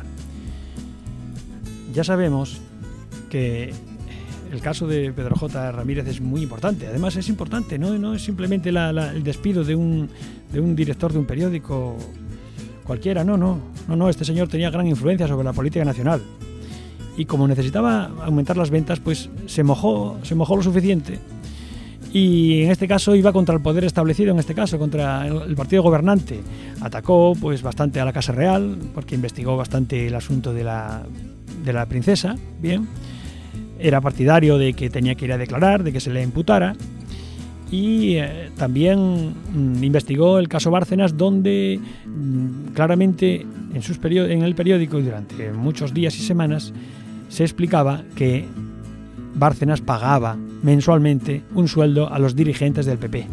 Ya sabemos que el caso de Pedro J. Ramírez es muy importante, además es importante, no, no es simplemente la, la, el despido de un, de un director de un periódico cualquiera, no, no, no, no, este señor tenía gran influencia sobre la política nacional y como necesitaba aumentar las ventas, pues se mojó, se mojó lo suficiente. Y en este caso iba contra el poder establecido, en este caso contra el partido gobernante. Atacó pues bastante a la Casa Real, porque investigó bastante el asunto de la, de la princesa, bien. Era partidario de que tenía que ir a declarar, de que se le imputara. Y eh, también mm, investigó el caso Bárcenas, donde mm, claramente en, sus period- en el periódico y durante muchos días y semanas se explicaba que Bárcenas pagaba mensualmente un sueldo a los dirigentes del P P.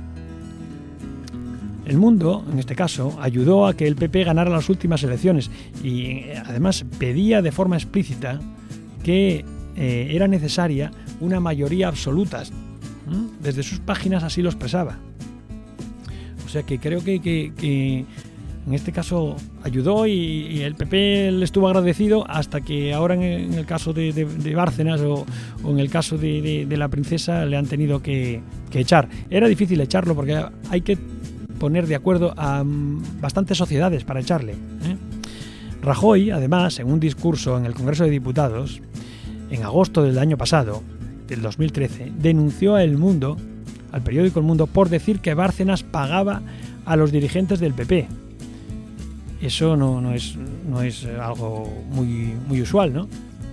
El Mundo, en este caso, ayudó a que el P P ganara las últimas elecciones y además pedía de forma explícita que eh, era necesaria una mayoría absoluta. ¿Mm? Desde sus páginas así lo expresaba. O sea que creo que, que, que en este caso ayudó y, y el P P le estuvo agradecido hasta que ahora en el, en el caso de, de, de Bárcenas o, o en el caso de, de, de la princesa le han tenido que, que echar. Era difícil echarlo porque hay que poner de acuerdo a um, bastantes sociedades para echarle. ¿eh? Rajoy, además, en un discurso en el Congreso de Diputados, en agosto del año pasado, del dos mil trece, denunció a El Mundo, al periódico El Mundo, por decir que Bárcenas pagaba a los dirigentes del P P. Eso no, no, es, no es algo muy, muy usual, ¿no?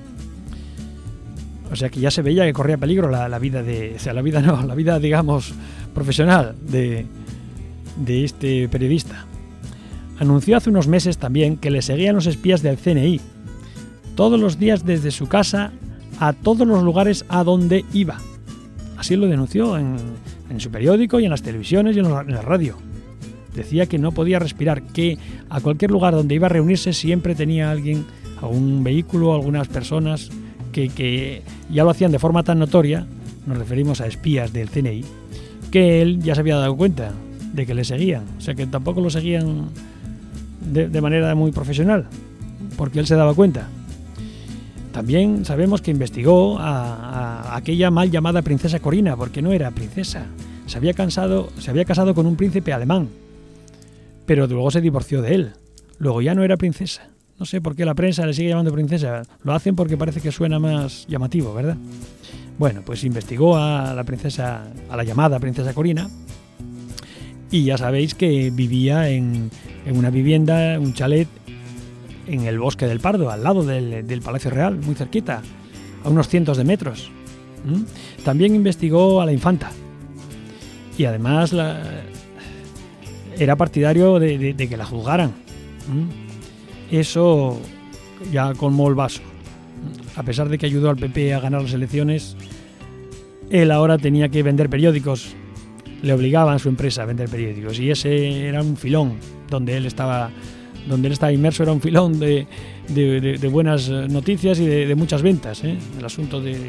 O sea que ya se veía que corría peligro la, la vida de... O sea, la vida no, la vida, digamos, profesional de, de este periodista. Anunció hace unos meses también que le seguían los espías del C N I todos los días desde su casa a todos los lugares a donde iba. Así lo denunció en, en su periódico y en las televisiones y en la, en la radio. Decía que no podía respirar, que a cualquier lugar donde iba a reunirse siempre tenía alguien, algún vehículo, algunas personas que, que ya lo hacían de forma tan notoria, nos referimos a espías del C N I, que él ya se había dado cuenta de que le seguían. O sea que tampoco lo seguían de, de manera muy profesional, porque él se daba cuenta. También sabemos que investigó a, a aquella mal llamada princesa Corina, porque no era princesa. Se había, cansado, se había casado con un príncipe alemán, pero luego se divorció de él. Luego ya no era princesa. No sé por qué la prensa le sigue llamando princesa. Lo hacen porque parece que suena más llamativo, ¿verdad? Bueno, pues investigó a la princesa, a la llamada princesa Corina, y ya sabéis que vivía en, en una vivienda, un chalet, en el Bosque del Pardo, al lado del, del Palacio Real, muy cerquita, a unos cientos de metros. ¿Mm? También investigó a la infanta. Y además la, era partidario de, de, de que la juzgaran. ¿Mm? Eso ya colmó el vaso. A pesar de que ayudó al P P a ganar las elecciones, él ahora tenía que vender periódicos. Le obligaban a su empresa a vender periódicos. Y ese era un filón donde él estaba... donde él estaba inmerso, era un filón de, de, de, de buenas noticias y de, de muchas ventas, ¿eh? El asunto de,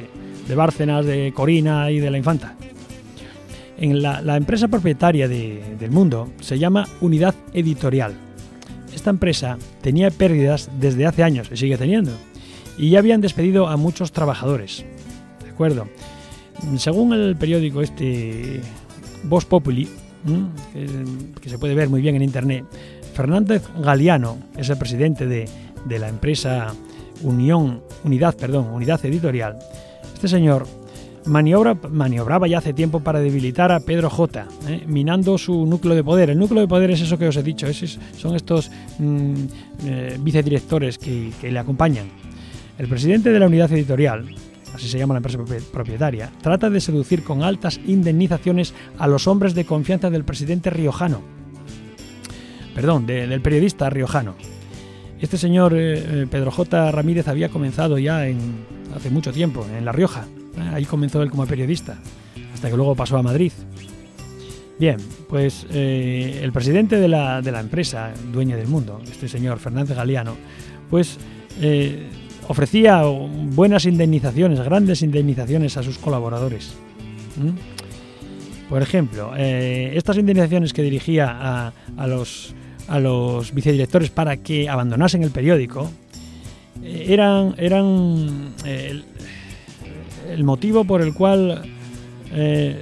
de Bárcenas, de Corina y de la Infanta. En la, la empresa propietaria de, del Mundo se llama Unidad Editorial. Esta empresa tenía pérdidas desde hace años, y sigue teniendo, y ya habían despedido a muchos trabajadores. ¿De acuerdo? Según el periódico este Voz Populi, que, que se puede ver muy bien en internet, Fernández Galiano es el presidente de, de la empresa Unión, Unidad, perdón, Unidad Editorial. Este señor maniobra, maniobraba ya hace tiempo para debilitar a Pedro J, ¿eh? minando su núcleo de poder. El núcleo de poder es eso que os he dicho, es, son estos mmm, eh, vicedirectores que, que le acompañan. El presidente de la Unidad Editorial, así se llama la empresa propietaria, trata de seducir con altas indemnizaciones a los hombres de confianza del presidente riojano. Perdón, de, del periodista riojano. Este señor eh, Pedro J. Ramírez había comenzado ya en, hace mucho tiempo en La Rioja. Ahí comenzó él como periodista, hasta que luego pasó a Madrid. Bien, pues eh, el presidente de la, de la empresa, dueña del Mundo, este señor Fernández Galiano, pues eh, ofrecía buenas indemnizaciones, grandes indemnizaciones a sus colaboradores. ¿Mm? Por ejemplo, eh, estas indemnizaciones que dirigía a, a, los, a los vicedirectores para que abandonasen el periódico eh, eran... eran eh, el, el motivo por el cual eh,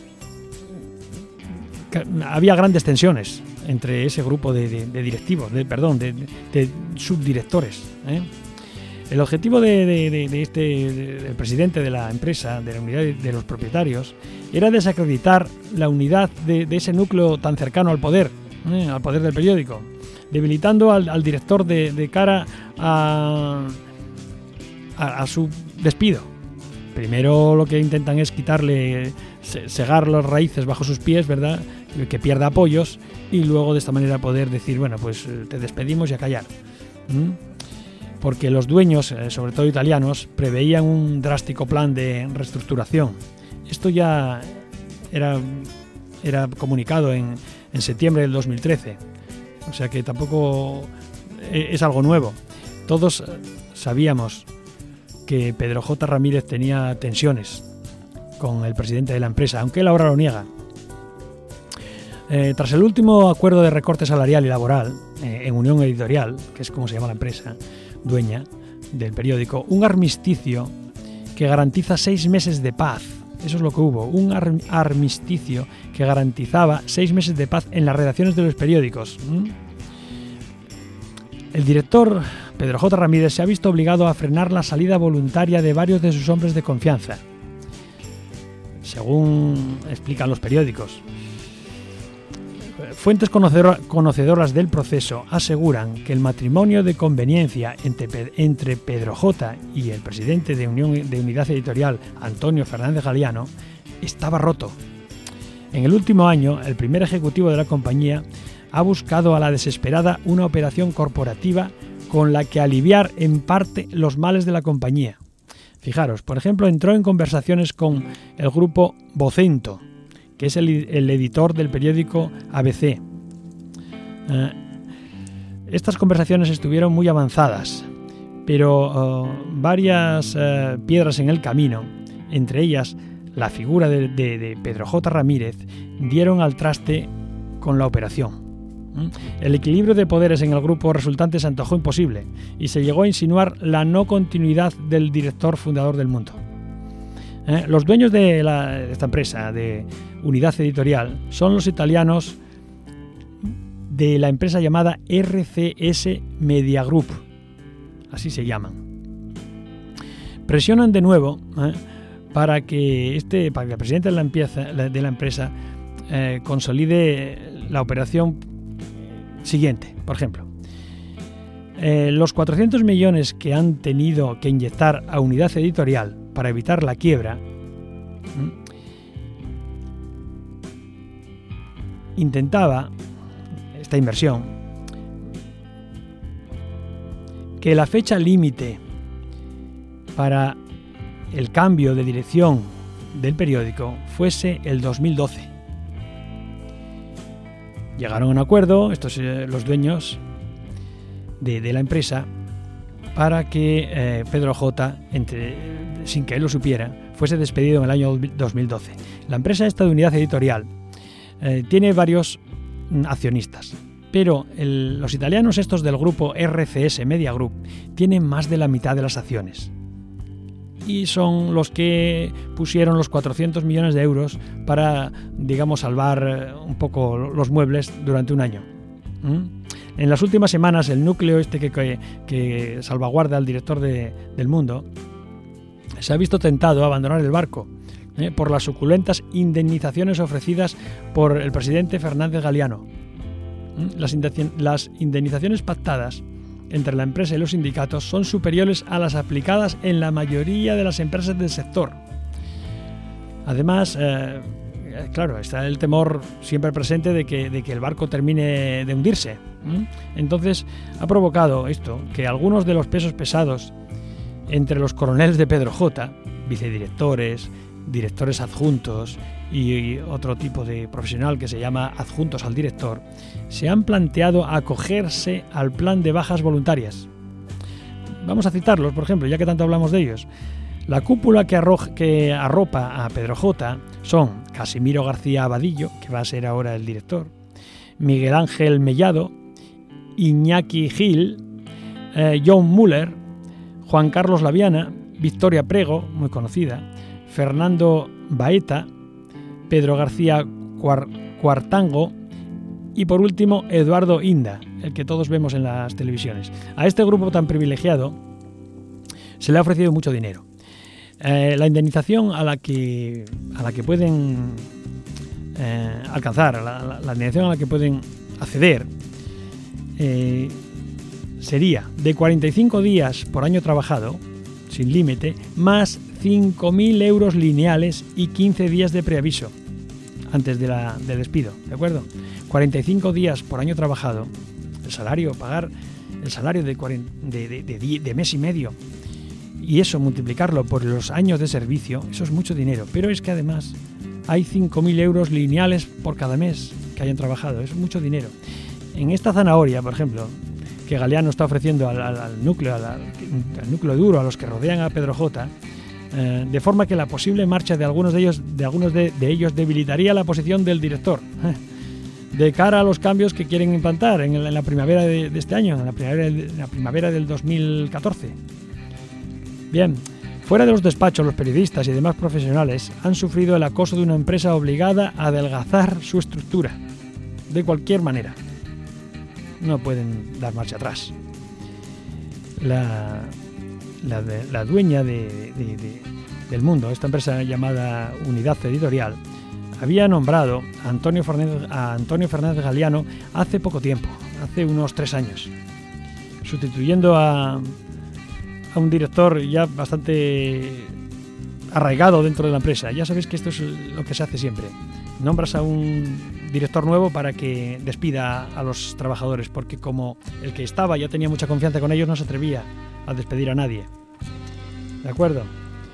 había grandes tensiones entre ese grupo de, de, de directivos, de, perdón, de, de subdirectores. ¿eh? El objetivo de, de, de, de este de, del presidente de la empresa, de la unidad de, de los propietarios, era desacreditar la unidad de, de ese núcleo tan cercano al poder, ¿eh? al poder del periódico, debilitando al, al director de, de cara a, a, a su despido. Primero lo que intentan es quitarle, segar las raíces bajo sus pies, ¿verdad? Que pierda apoyos, y luego de esta manera poder decir, bueno, pues te despedimos y a callar. ¿Mm? Porque los dueños, sobre todo italianos, preveían un drástico plan de reestructuración. Esto ya era, era comunicado en, en septiembre del dos mil trece, o sea que tampoco es algo nuevo. Todos sabíamos que Pedro J. Ramírez tenía tensiones con el presidente de la empresa, aunque él ahora lo niega. Eh, tras el último acuerdo de recorte salarial y laboral eh, en Unión Editorial, que es como se llama la empresa dueña del periódico, un armisticio que garantiza seis meses de paz. Eso es lo que hubo, un ar- armisticio que garantizaba seis meses de paz en las redacciones de los periódicos. ¿Mm? El director Pedro J. Ramírez se ha visto obligado a frenar la salida voluntaria de varios de sus hombres de confianza, según explican los periódicos. Fuentes conocedoras del proceso aseguran que el matrimonio de conveniencia entre, entre Pedro J. y el presidente de, Unión, de Unidad Editorial, Antonio Fernández Galiano, estaba roto. En el último año, el primer ejecutivo de la compañía ha buscado a la desesperada una operación corporativa con la que aliviar en parte los males de la compañía. Fijaros, por ejemplo, entró en conversaciones con el grupo Vocento, que es el, el editor del periódico A B C. Eh, estas conversaciones estuvieron muy avanzadas, pero uh, varias uh, piedras en el camino, entre ellas la figura de, de, de Pedro J. Ramírez, dieron al traste con la operación. El equilibrio de poderes en el grupo resultante se antojó imposible y se llegó a insinuar la no continuidad del director fundador del Mundo. ¿Eh? Los dueños de, la, de esta empresa, de Unidad Editorial, son los italianos de la empresa llamada R C S Media Group, así se llaman. Presionan de nuevo ¿eh? para que este, para que el presidente de la, empieza, de la empresa eh, consolide la operación siguiente. Por ejemplo, eh, los cuatrocientos millones que han tenido que inyectar a Unidad Editorial para evitar la quiebra, ¿m? intentaba esta inversión que la fecha límite para el cambio de dirección del periódico fuese el dos mil doce. Llegaron a un acuerdo estos eh, los dueños de, de la empresa para que eh, Pedro J, entre, sin que él lo supiera, fuese despedido en el año dos mil doce. La empresa esta de Unidad Editorial eh, tiene varios mm, accionistas, pero el, los italianos estos del grupo R C S Media Group tienen más de la mitad de las acciones y son los que pusieron los cuatrocientos millones de euros para, digamos, salvar un poco los muebles durante un año. ¿Mm? En las últimas semanas, el núcleo este que, que, que salvaguarda al director de, del Mundo se ha visto tentado a abandonar el barco ¿eh? por las suculentas indemnizaciones ofrecidas por el presidente Fernández Galiano. ¿Mm? Las, las indemnizaciones pactadas entre la empresa y los sindicatos son superiores a las aplicadas en la mayoría de las empresas del sector. Además, eh, claro, está el temor siempre presente de que, de que el barco termine de hundirse. ¿Mm? Entonces, ha provocado esto que algunos de los pesos pesados entre los coroneles de Pedro J, vicedirectores, directores adjuntos y otro tipo de profesional que se llama adjuntos al director, se han planteado acogerse al plan de bajas voluntarias. Vamos a citarlos, por ejemplo, ya que tanto hablamos de ellos. La cúpula que, arroja, que arropa a Pedro J son Casimiro García Abadillo, que va a ser ahora el director, Miguel Ángel Mellado, Iñaki Gil, eh, John Müller, Juan Carlos Laviana, Victoria Prego, muy conocida, Fernando Baeta, Pedro García Cuar- Cuartango y por último Eduardo Inda, el que todos vemos en las televisiones. A este grupo tan privilegiado se le ha ofrecido mucho dinero. Eh, la indemnización a la que, a la que pueden eh, alcanzar, la, la, la indemnización a la que pueden acceder eh, sería de cuarenta y cinco días por año trabajado, sin límite, más cinco mil euros lineales y quince días de preaviso antes de la, del despido, ¿de acuerdo? cuarenta y cinco días por año trabajado, el salario, pagar el salario de, de, de, de, de mes y medio, y eso multiplicarlo por los años de servicio, eso es mucho dinero, pero es que además hay cinco mil euros lineales por cada mes que hayan trabajado, es mucho dinero. En esta zanahoria, por ejemplo, que Galiano está ofreciendo al, al, al núcleo, al, al núcleo duro, a los que rodean a Pedro J, eh, de forma que la posible marcha de algunos de ellos, de algunos de, de ellos debilitaría la posición del director de cara a los cambios que quieren implantar en, en la primavera de, de este año, en la primavera, en la primavera del dos mil catorce. Bien, fuera de los despachos, los periodistas y demás profesionales han sufrido el acoso de una empresa obligada a adelgazar su estructura de cualquier manera. No pueden dar marcha atrás. La, la, de, la dueña de, de, de, del Mundo, esta empresa llamada Unidad Editorial, había nombrado a Antonio Fernández, a Antonio Fernández Galiano hace poco tiempo, hace unos tres años, sustituyendo a, a un director ya bastante arraigado dentro de la empresa. Ya sabéis que esto es lo que se hace siempre. Nombras a un director nuevo para que despida a los trabajadores, porque como el que estaba ya tenía mucha confianza con ellos, no se atrevía a despedir a nadie. ¿De acuerdo?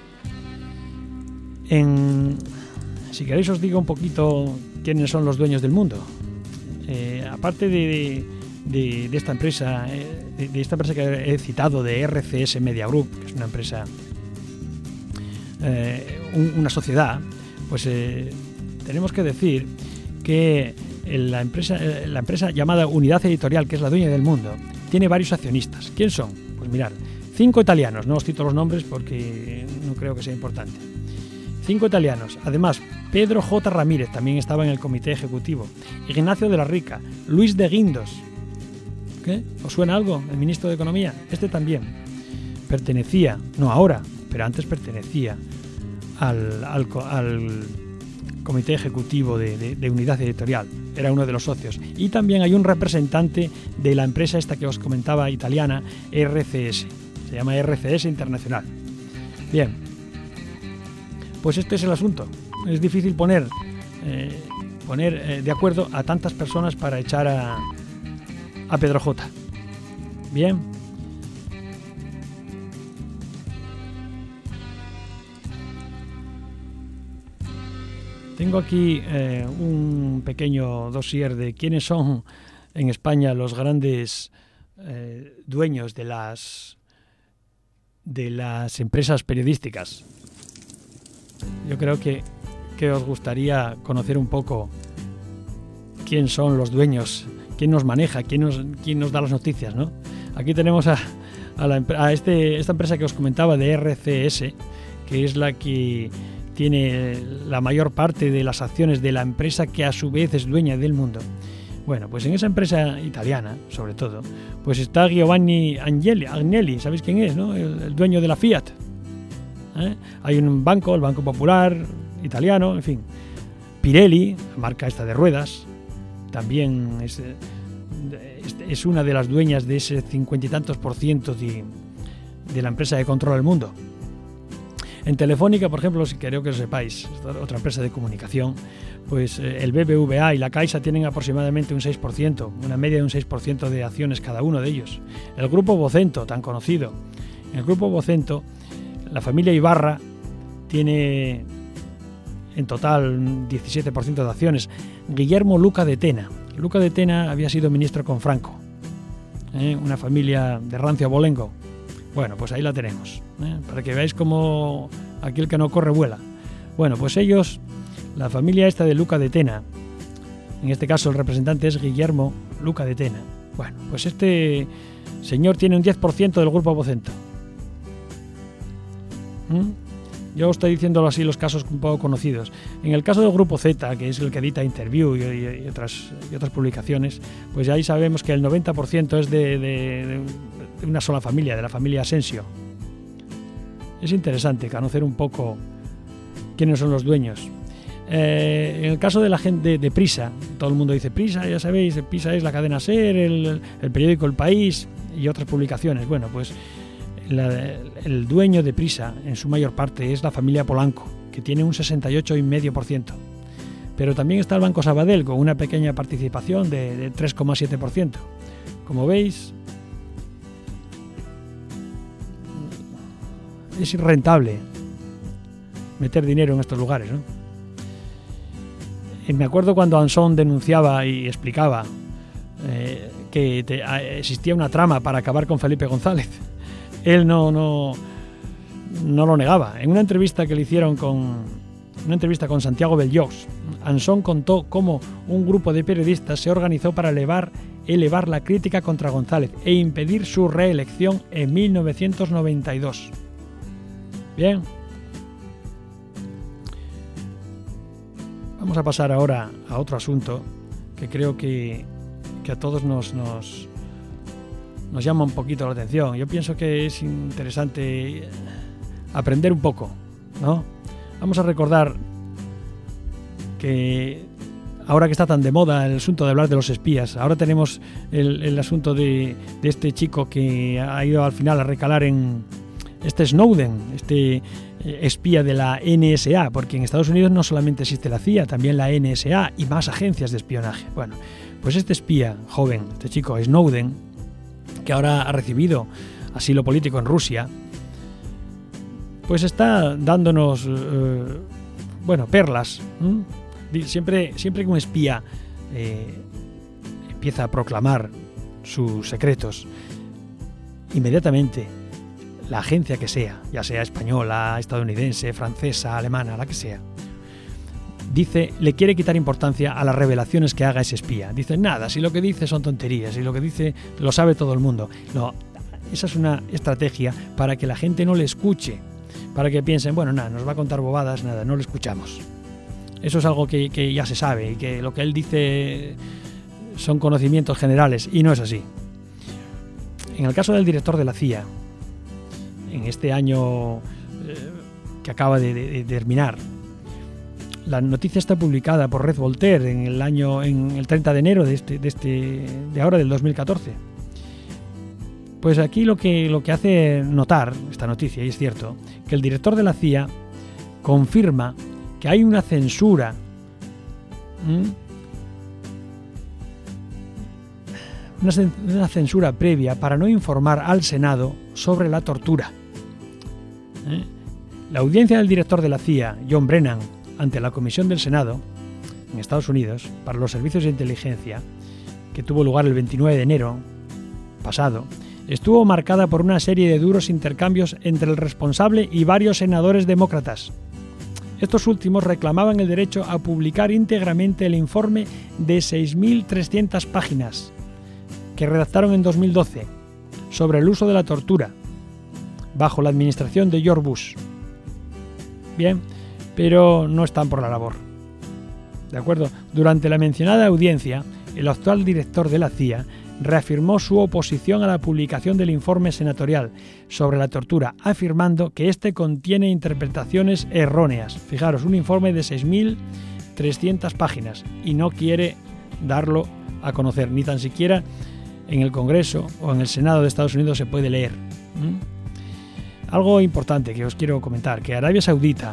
En, si queréis os digo un poquito quiénes son los dueños del Mundo. Eh, aparte de, de, de esta empresa, de, de esta empresa que he citado, de R C S Media Group, que es una empresa, eh, un, una sociedad, pues eh, tenemos que decir que la empresa, la empresa llamada Unidad Editorial, que es la dueña del Mundo, tiene varios accionistas. ¿Quién son? Pues mirad, cinco italianos, no os cito los nombres porque no creo que sea importante. Cinco italianos. Además, Pedro J. Ramírez también estaba en el comité ejecutivo. Ignacio de la Rica, Luis de Guindos. ¿Qué? ¿Os suena algo? El ministro de Economía. Este también pertenecía, no ahora, pero antes pertenecía al, al, al comité ejecutivo de, de, de Unidad Editorial. Era uno de los socios. Y también hay un representante de la empresa esta que os comentaba, italiana, R C S. Se llama R C S Internacional. Bien. Pues este es el asunto. Es difícil poner, eh, poner eh, de acuerdo a tantas personas para echar a, a Pedro J. Bien. Tengo aquí eh, un pequeño dossier de quiénes son en España los grandes eh, dueños de las de las empresas periodísticas. Yo creo que, que os gustaría conocer un poco quién son los dueños, quién nos maneja, quién nos, quién nos da las noticias, ¿no? Aquí tenemos a, a, la, a este, esta empresa que os comentaba de R C S, que es la que tiene la mayor parte de las acciones de la empresa que a su vez es dueña del mundo. Bueno, pues en esa empresa italiana, sobre todo, pues está Giovanni Agnelli, Agnelli, ¿sabéis quién es, no? El, el dueño de la Fiat. ¿Eh? Hay un banco, el Banco Popular italiano, en fin. Pirelli, la marca esta de ruedas, también es, es una de las dueñas de ese cincuenta y tantos por ciento de, de la empresa que controla el mundo. En Telefónica, por ejemplo, si creo que lo sepáis, otra empresa de comunicación, pues el B B V A y la Caixa tienen aproximadamente un seis por ciento, una media de un seis por ciento de acciones cada uno de ellos. El grupo Vocento, tan conocido, el grupo Vocento, la familia Ibarra tiene en total un diecisiete por ciento de acciones. Guillermo Luca de Tena. Luca de Tena había sido ministro con Franco, ¿eh? Una familia de rancio abolengo. Bueno, pues ahí la tenemos, ¿eh? Para que veáis cómo aquel que no corre vuela. Bueno, pues ellos, la familia esta de Luca de Tena, en este caso el representante es Guillermo Luca de Tena. Bueno, pues este señor tiene un diez por ciento del grupo Vocento. ¿Mm? Yo estoy diciéndolo así los casos un poco conocidos. En el caso del Grupo Z, que es el que edita Interview y, y, y, otras, y otras publicaciones, pues ya ahí sabemos que el noventa por ciento es de, de, de una sola familia, de la familia Asensio. Es interesante conocer un poco quiénes son los dueños. Eh, en el caso de la gente de, de Prisa, todo el mundo dice Prisa, ya sabéis, Prisa es la cadena SER, el, el periódico El País y otras publicaciones. Bueno, pues La, el dueño de Prisa, en su mayor parte, es la familia Polanco, que tiene un sesenta y ocho coma cinco por ciento. Pero también está el Banco Sabadell, con una pequeña participación de, de tres coma siete por ciento. Como veis, es rentable meter dinero en estos lugares, ¿no? Y me acuerdo cuando Anson denunciaba y explicaba eh, que te, a, existía una trama para acabar con Felipe González. Él no, no, no lo negaba. En una entrevista que le hicieron con una entrevista con Santiago Bellocs, Anson contó cómo un grupo de periodistas se organizó para elevar, elevar la crítica contra González e impedir su reelección en mil novecientos noventa y dos. Bien. Vamos a pasar ahora a otro asunto que creo que, que a todos nos... nos nos llama un poquito la atención. Yo pienso que es interesante aprender un poco, ¿no? Vamos a recordar que ahora que está tan de moda el asunto de hablar de los espías, ahora tenemos el, el asunto de, de este chico que ha ido al final a recalar en este Snowden, este espía de la N S A, porque en Estados Unidos no solamente existe la C I A, también la N S A y más agencias de espionaje. Bueno, pues este espía joven, este chico Snowden, que ahora ha recibido asilo político en Rusia, pues está dándonos, eh, bueno, perlas. ¿Mm? Siempre, siempre que un espía eh, empieza a proclamar sus secretos, inmediatamente la agencia que sea, ya sea española, estadounidense, francesa, alemana, la que sea, dice, le quiere quitar importancia a las revelaciones que haga ese espía. Dice, nada, si lo que dice son tonterías, si lo que dice lo sabe todo el mundo. No, esa es una estrategia para que la gente no le escuche, para que piensen, bueno, nada, nos va a contar bobadas, nada, no lo escuchamos. Eso es algo que, que ya se sabe y que lo que él dice son conocimientos generales, y no es así. En el caso del director de la C I A, en este año eh, que acaba de, de, de terminar, la noticia está publicada por Red Voltaire en el año, en el treinta de enero de este, de este, de ahora del dos mil catorce. Pues aquí lo que lo que hace notar esta noticia, y es cierto, que el director de la C I A confirma que hay una censura, ¿m? una, una censura previa para no informar al Senado sobre la tortura. ¿Eh? La audiencia del director de la C I A, John Brennan, ante la Comisión del Senado en Estados Unidos para los servicios de inteligencia, que tuvo lugar el veintinueve de enero pasado, estuvo marcada por una serie de duros intercambios entre el responsable y varios senadores demócratas. Estos últimos reclamaban el derecho a publicar íntegramente el informe de seis mil trescientas páginas que redactaron en dos mil doce sobre el uso de la tortura bajo la administración de George Bush. Bien, pero no están por la labor. ¿De acuerdo? Durante la mencionada audiencia, el actual director de la C I A reafirmó su oposición a la publicación del informe senatorial sobre la tortura, afirmando que este contiene interpretaciones erróneas. Fijaros, un informe de seis mil trescientas páginas y no quiere darlo a conocer, ni tan siquiera en el Congreso o en el Senado de Estados Unidos se puede leer. ¿Mm? Algo importante que os quiero comentar, que Arabia Saudita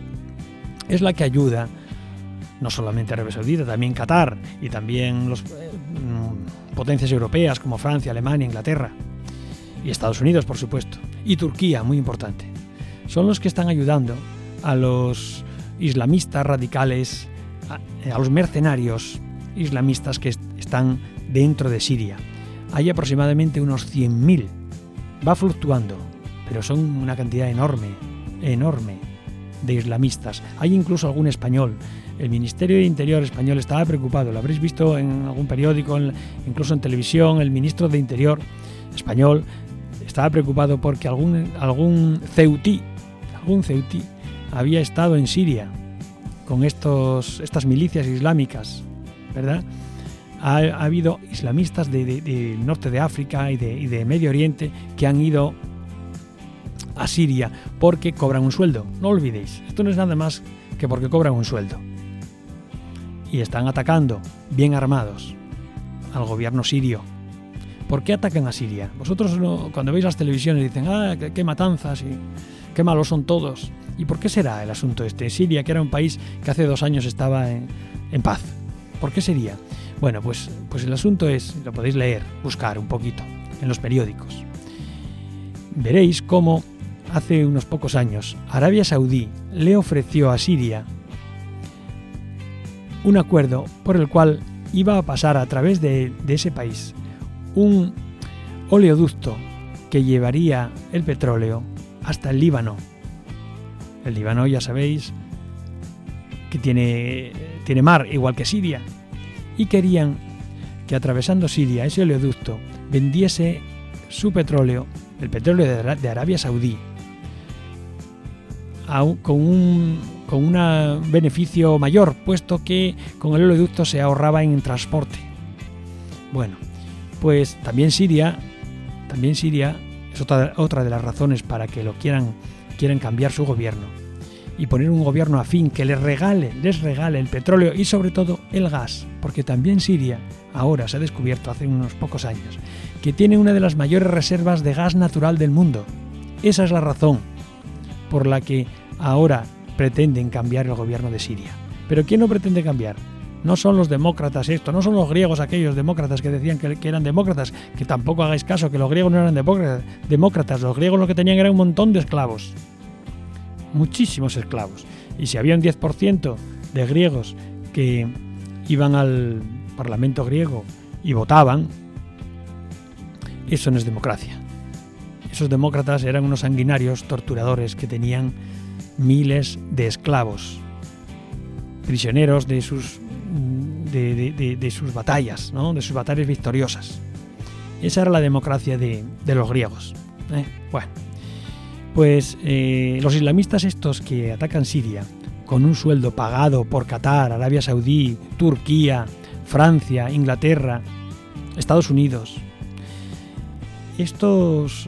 es la que ayuda, no solamente Arabia Saudita, también Qatar y también las eh, potencias europeas como Francia, Alemania, Inglaterra y Estados Unidos, por supuesto, y Turquía, muy importante. Son los que están ayudando a los islamistas radicales, a, a los mercenarios islamistas que est- están dentro de Siria. Hay aproximadamente unos cien mil. Va fluctuando, pero son una cantidad enorme, enorme de islamistas. Hay incluso algún español. El Ministerio de Interior español estaba preocupado, lo habréis visto en algún periódico, en, incluso en televisión. El ministro de Interior español estaba preocupado porque algún, algún ceutí, algún ceutí había estado en Siria con estos, estas milicias islámicas, ¿verdad? Ha, ha habido islamistas del de, de norte de África y de, y de Medio Oriente que han ido a Siria porque cobran un sueldo. No olvidéis, esto no es nada más que porque cobran un sueldo. Y están atacando, bien armados, al gobierno sirio. ¿Por qué atacan a Siria? Vosotros no, cuando veis las televisiones dicen, ah, qué, qué matanzas y qué malos son todos. ¿Y por qué será el asunto este? Siria, que era un país que hace dos años estaba en, en paz. ¿Por qué sería? Bueno, pues, pues el asunto es, lo podéis leer, buscar un poquito en los periódicos. Veréis cómo hace unos pocos años Arabia Saudí le ofreció a Siria un acuerdo por el cual iba a pasar a través de, de ese país un oleoducto que llevaría el petróleo hasta el Líbano. El Líbano, ya sabéis, que tiene, tiene mar, igual que Siria. Y querían que atravesando Siria ese oleoducto vendiese su petróleo, el petróleo de Arabia Saudí, a un, con un con un beneficio mayor, puesto que con el oleoducto se ahorraba en transporte. Bueno, pues también Siria, también Siria es otra, otra de las razones para que lo quieran, quieran cambiar su gobierno y poner un gobierno afín que les regale, les regale el petróleo y sobre todo el gas, porque también Siria ahora se ha descubierto hace unos pocos años que tiene una de las mayores reservas de gas natural del mundo. Esa es la razón por la que ahora pretenden cambiar el gobierno de Siria. ¿Pero quién no pretende cambiar? No son los demócratas esto, no son los griegos aquellos demócratas que decían que, que eran demócratas, que tampoco hagáis caso, que los griegos no eran demócratas, demócratas. Los griegos lo que tenían era un montón de esclavos. Muchísimos esclavos. Y si había un diez por ciento de griegos que iban al Parlamento griego y votaban, eso no es democracia. Esos demócratas eran unos sanguinarios torturadores que tenían miles de esclavos, prisioneros de sus, de, de, de, de sus batallas, ¿no? De sus batallas victoriosas. Esa era la democracia de, de los griegos. ¿eh? Bueno, pues eh, los islamistas estos que atacan Siria con un sueldo pagado por Qatar, Arabia Saudí, Turquía, Francia, Inglaterra, Estados Unidos, estos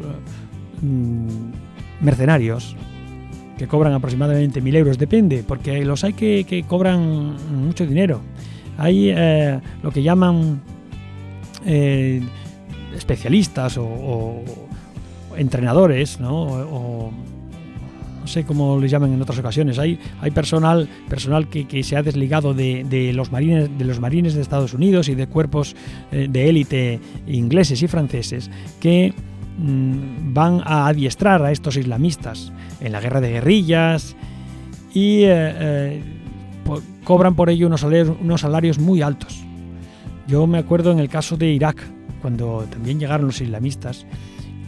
mm, mercenarios que cobran aproximadamente mil euros, depende, porque los hay que, que cobran mucho dinero. Hay eh, lo que llaman eh, especialistas o, o, o entrenadores, ¿no? O, o no sé cómo les llaman en otras ocasiones. Hay, hay personal, personal que, que se ha desligado de, de los marines, de los marines de Estados Unidos y de cuerpos eh, de élite ingleses y franceses que van a adiestrar a estos islamistas en la guerra de guerrillas y eh, eh, por, cobran por ello unos salarios, unos salarios muy altos. Yo me acuerdo en el caso de Irak, cuando también llegaron los islamistas,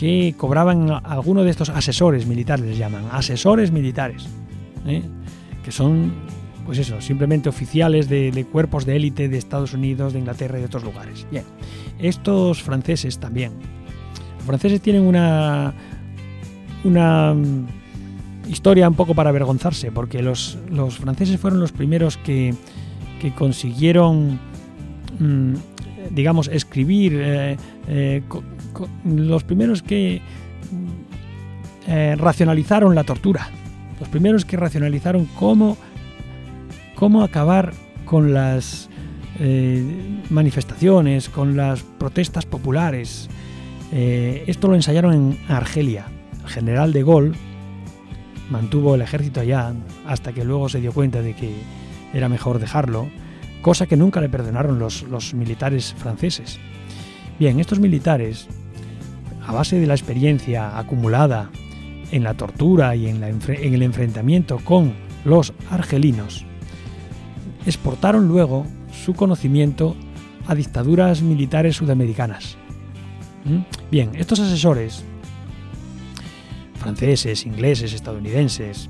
que cobraban alguno de estos asesores militares, les llaman, asesores militares, ¿eh? que son, pues eso, simplemente oficiales de, de cuerpos de élite de Estados Unidos, de Inglaterra y de otros lugares. Bien, estos franceses también. Los franceses tienen una, una historia un poco para avergonzarse, porque los, los franceses fueron los primeros que, que consiguieron, mmm, digamos, escribir, eh, eh, co, co, los primeros que eh, racionalizaron la tortura, los primeros que racionalizaron cómo, cómo acabar con las eh, manifestaciones, con las protestas populares. Eh, esto lo ensayaron en Argelia. El general de Gaulle mantuvo el ejército allá hasta que luego se dio cuenta de que era mejor dejarlo, cosa que nunca le perdonaron los, los militares franceses. Bien, estos militares, a base de la experiencia acumulada en la tortura y en, la, en el enfrentamiento con los argelinos, exportaron luego su conocimiento a dictaduras militares sudamericanas. ¿Mm? Bien, estos asesores, franceses, ingleses, estadounidenses,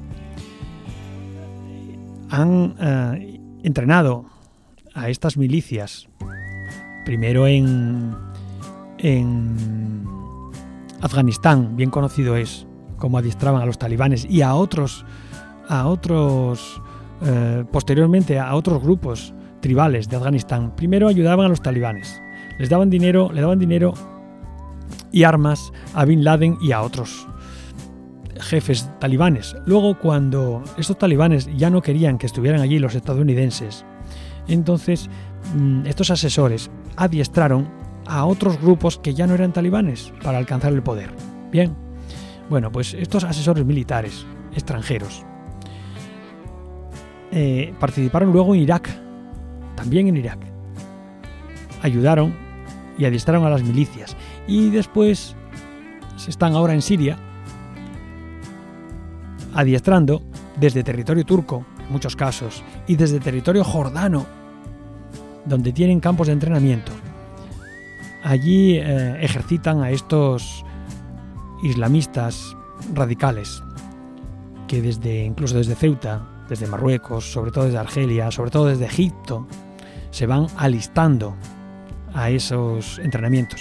han eh, entrenado a estas milicias, primero en, en Afganistán, bien conocido es cómo adiestraban a los talibanes, y a otros, a otros eh, posteriormente a otros grupos tribales de Afganistán. Primero ayudaban a los talibanes, les daban dinero, le daban dinero y armas a Bin Laden y a otros jefes talibanes. Luego, cuando estos talibanes ya no querían que estuvieran allí los estadounidenses, entonces estos asesores adiestraron a otros grupos que ya no eran talibanes para alcanzar el poder. Bien, bueno, pues estos asesores militares extranjeros eh, participaron luego en Irak, también en Irak. Ayudaron y adiestraron a las milicias. Y después están ahora en Siria adiestrando desde territorio turco, en muchos casos, y desde territorio jordano, donde tienen campos de entrenamiento. Allí eh, ejercitan a estos islamistas radicales que desde, incluso desde Ceuta, desde Marruecos, sobre todo desde Argelia, sobre todo desde Egipto, se van alistando a esos entrenamientos.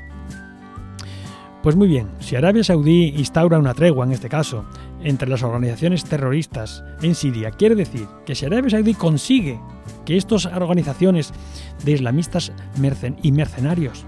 Pues muy bien, si Arabia Saudí instaura una tregua, en este caso, entre las organizaciones terroristas en Siria, quiere decir que si Arabia Saudí consigue que estas organizaciones de islamistas mercen y mercenarios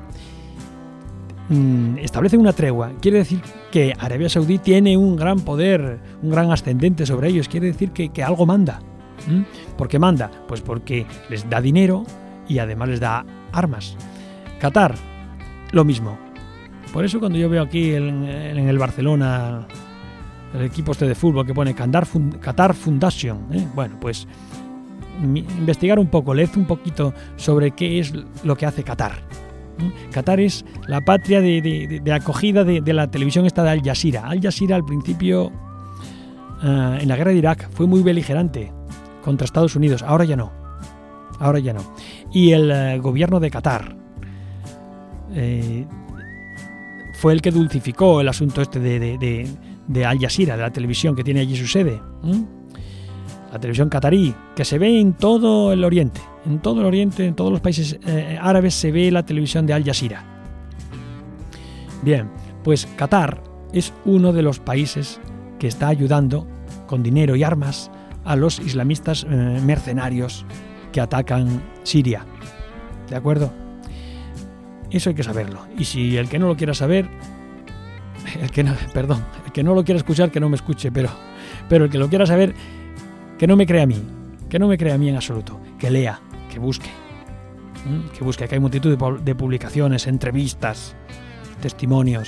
mmm, establecen una tregua, quiere decir que Arabia Saudí tiene un gran poder, un gran ascendente sobre ellos, quiere decir que, que algo manda. ¿Mm? ¿Por qué manda? Pues porque les da dinero y además les da armas. Qatar, lo mismo. Por eso cuando yo veo aquí en, en el Barcelona el equipo este de fútbol que pone Qatar, Fund- Qatar Foundation, ¿eh? bueno, pues mi, investigar un poco, leer un poquito sobre qué es lo que hace Qatar. ¿eh? Qatar es la patria de, de, de, de acogida de, de la televisión esta de Al Jazeera. Al Jazeera al principio, uh, en la guerra de Irak, fue muy beligerante contra Estados Unidos, ahora ya no, ahora ya no. Y el uh, gobierno de Qatar eh, fue el que dulcificó el asunto este de, de, de, de Al Jazeera, de la televisión que tiene allí su sede. ¿Mm? La televisión qatarí, que se ve en todo el Oriente. En todo el Oriente, en todos los países eh, árabes se ve la televisión de Al Jazeera. Bien, pues Qatar es uno de los países que está ayudando con dinero y armas a los islamistas eh, mercenarios que atacan Siria. ¿De acuerdo? Eso hay que saberlo. Y si el que no lo quiera saber, el que no, perdón, el que no lo quiera escuchar, que no me escuche, pero, pero el que lo quiera saber, que no me crea a mí, que no me crea a mí en absoluto, que lea, que busque, ¿Mm? que busque, que hay multitud de, de publicaciones, entrevistas, testimonios,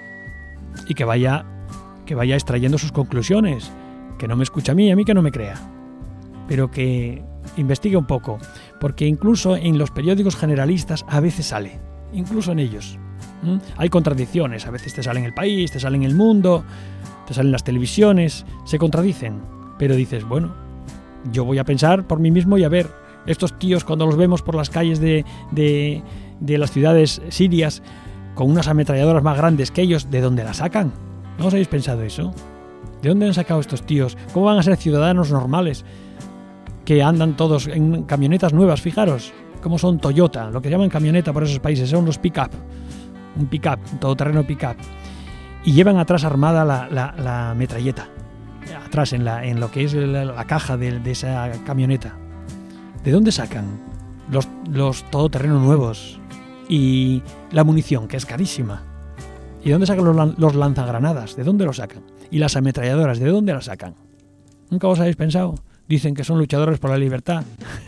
y que vaya, que vaya extrayendo sus conclusiones, que no me escuche a mí, a mí que no me crea, pero que investigue un poco, porque incluso en los periódicos generalistas a veces sale. Incluso en ellos. ¿Mm? Hay contradicciones, a veces te sale en El País, te sale en El Mundo, te salen las televisiones, se contradicen, pero dices, bueno, yo voy a pensar por mí mismo y a ver, estos tíos cuando los vemos por las calles de, de, de las ciudades sirias, con unas ametralladoras más grandes que ellos, ¿de dónde las sacan? ¿No os habéis pensado eso? ¿De dónde han sacado estos tíos? ¿Cómo van a ser ciudadanos normales que andan todos en camionetas nuevas? Fijaros cómo son Toyota, lo que llaman camioneta por esos países, son los pick-up, un pick-up, un todoterreno pick-up, y llevan atrás armada la, la, la metralleta, atrás en, la, en lo que es la, la caja de, de esa camioneta. ¿De dónde sacan los, los todoterrenos nuevos y la munición, que es carísima? ¿Y de dónde sacan los, los lanzagranadas? ¿De dónde los sacan? ¿Y las ametralladoras? ¿De dónde las sacan? ¿Nunca os habéis pensado? Dicen que son luchadores por la libertad.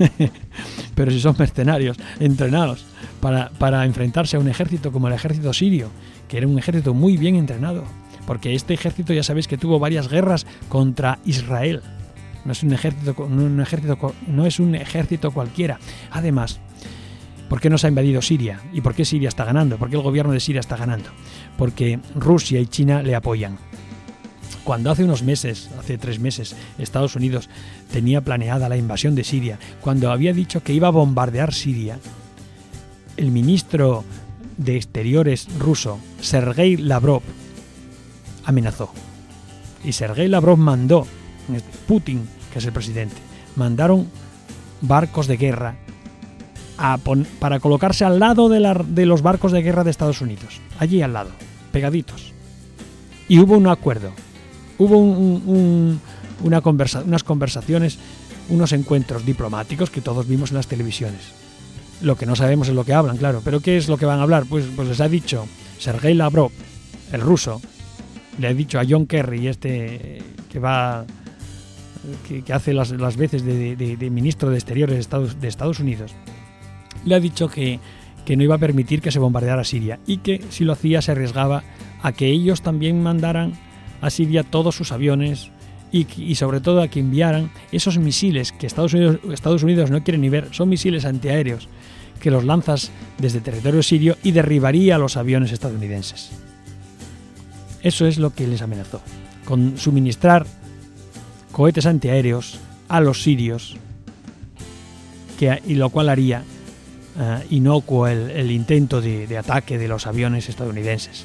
Pero si son mercenarios, entrenados para, para enfrentarse a un ejército como el ejército sirio, que era un ejército muy bien entrenado. Porque este ejército ya sabéis que tuvo varias guerras contra Israel. No es un ejército, un ejército, no es un ejército cualquiera. Además, ¿por qué no se ha invadido Siria? ¿Y por qué Siria está ganando? ¿Por qué el gobierno de Siria está ganando? Porque Rusia y China le apoyan. Cuando hace unos meses, hace tres meses, Estados Unidos tenía planeada la invasión de Siria, cuando había dicho que iba a bombardear Siria, el ministro de Exteriores ruso, Sergei Lavrov, amenazó. Y Sergei Lavrov mandó, Putin, que es el presidente, mandaron barcos de guerra a pon- para colocarse al lado de, la, de los barcos de guerra de Estados Unidos, allí al lado, pegaditos. Y hubo un acuerdo. Hubo un, un, una conversa, unas conversaciones, unos encuentros diplomáticos que todos vimos en las televisiones. Lo que no sabemos es lo que hablan, claro. ¿Pero qué es lo que van a hablar? Pues, pues les ha dicho Sergei Lavrov, el ruso, le ha dicho a John Kerry, este que va, que, que hace las, las veces de, de, de ministro de Exteriores de Estados, de Estados Unidos, le ha dicho que, que no iba a permitir que se bombardeara Siria y que si lo hacía se arriesgaba a que ellos también mandaran a Siria todos sus aviones y, y sobre todo a que enviaran esos misiles que Estados Unidos, Estados Unidos no quiere ni ver. Son misiles antiaéreos que los lanzas desde territorio sirio y derribaría a los aviones estadounidenses. Eso es lo que les amenazó, con suministrar cohetes antiaéreos a los sirios, que, y lo cual haría uh, inocuo el, el intento de, de ataque de los aviones estadounidenses.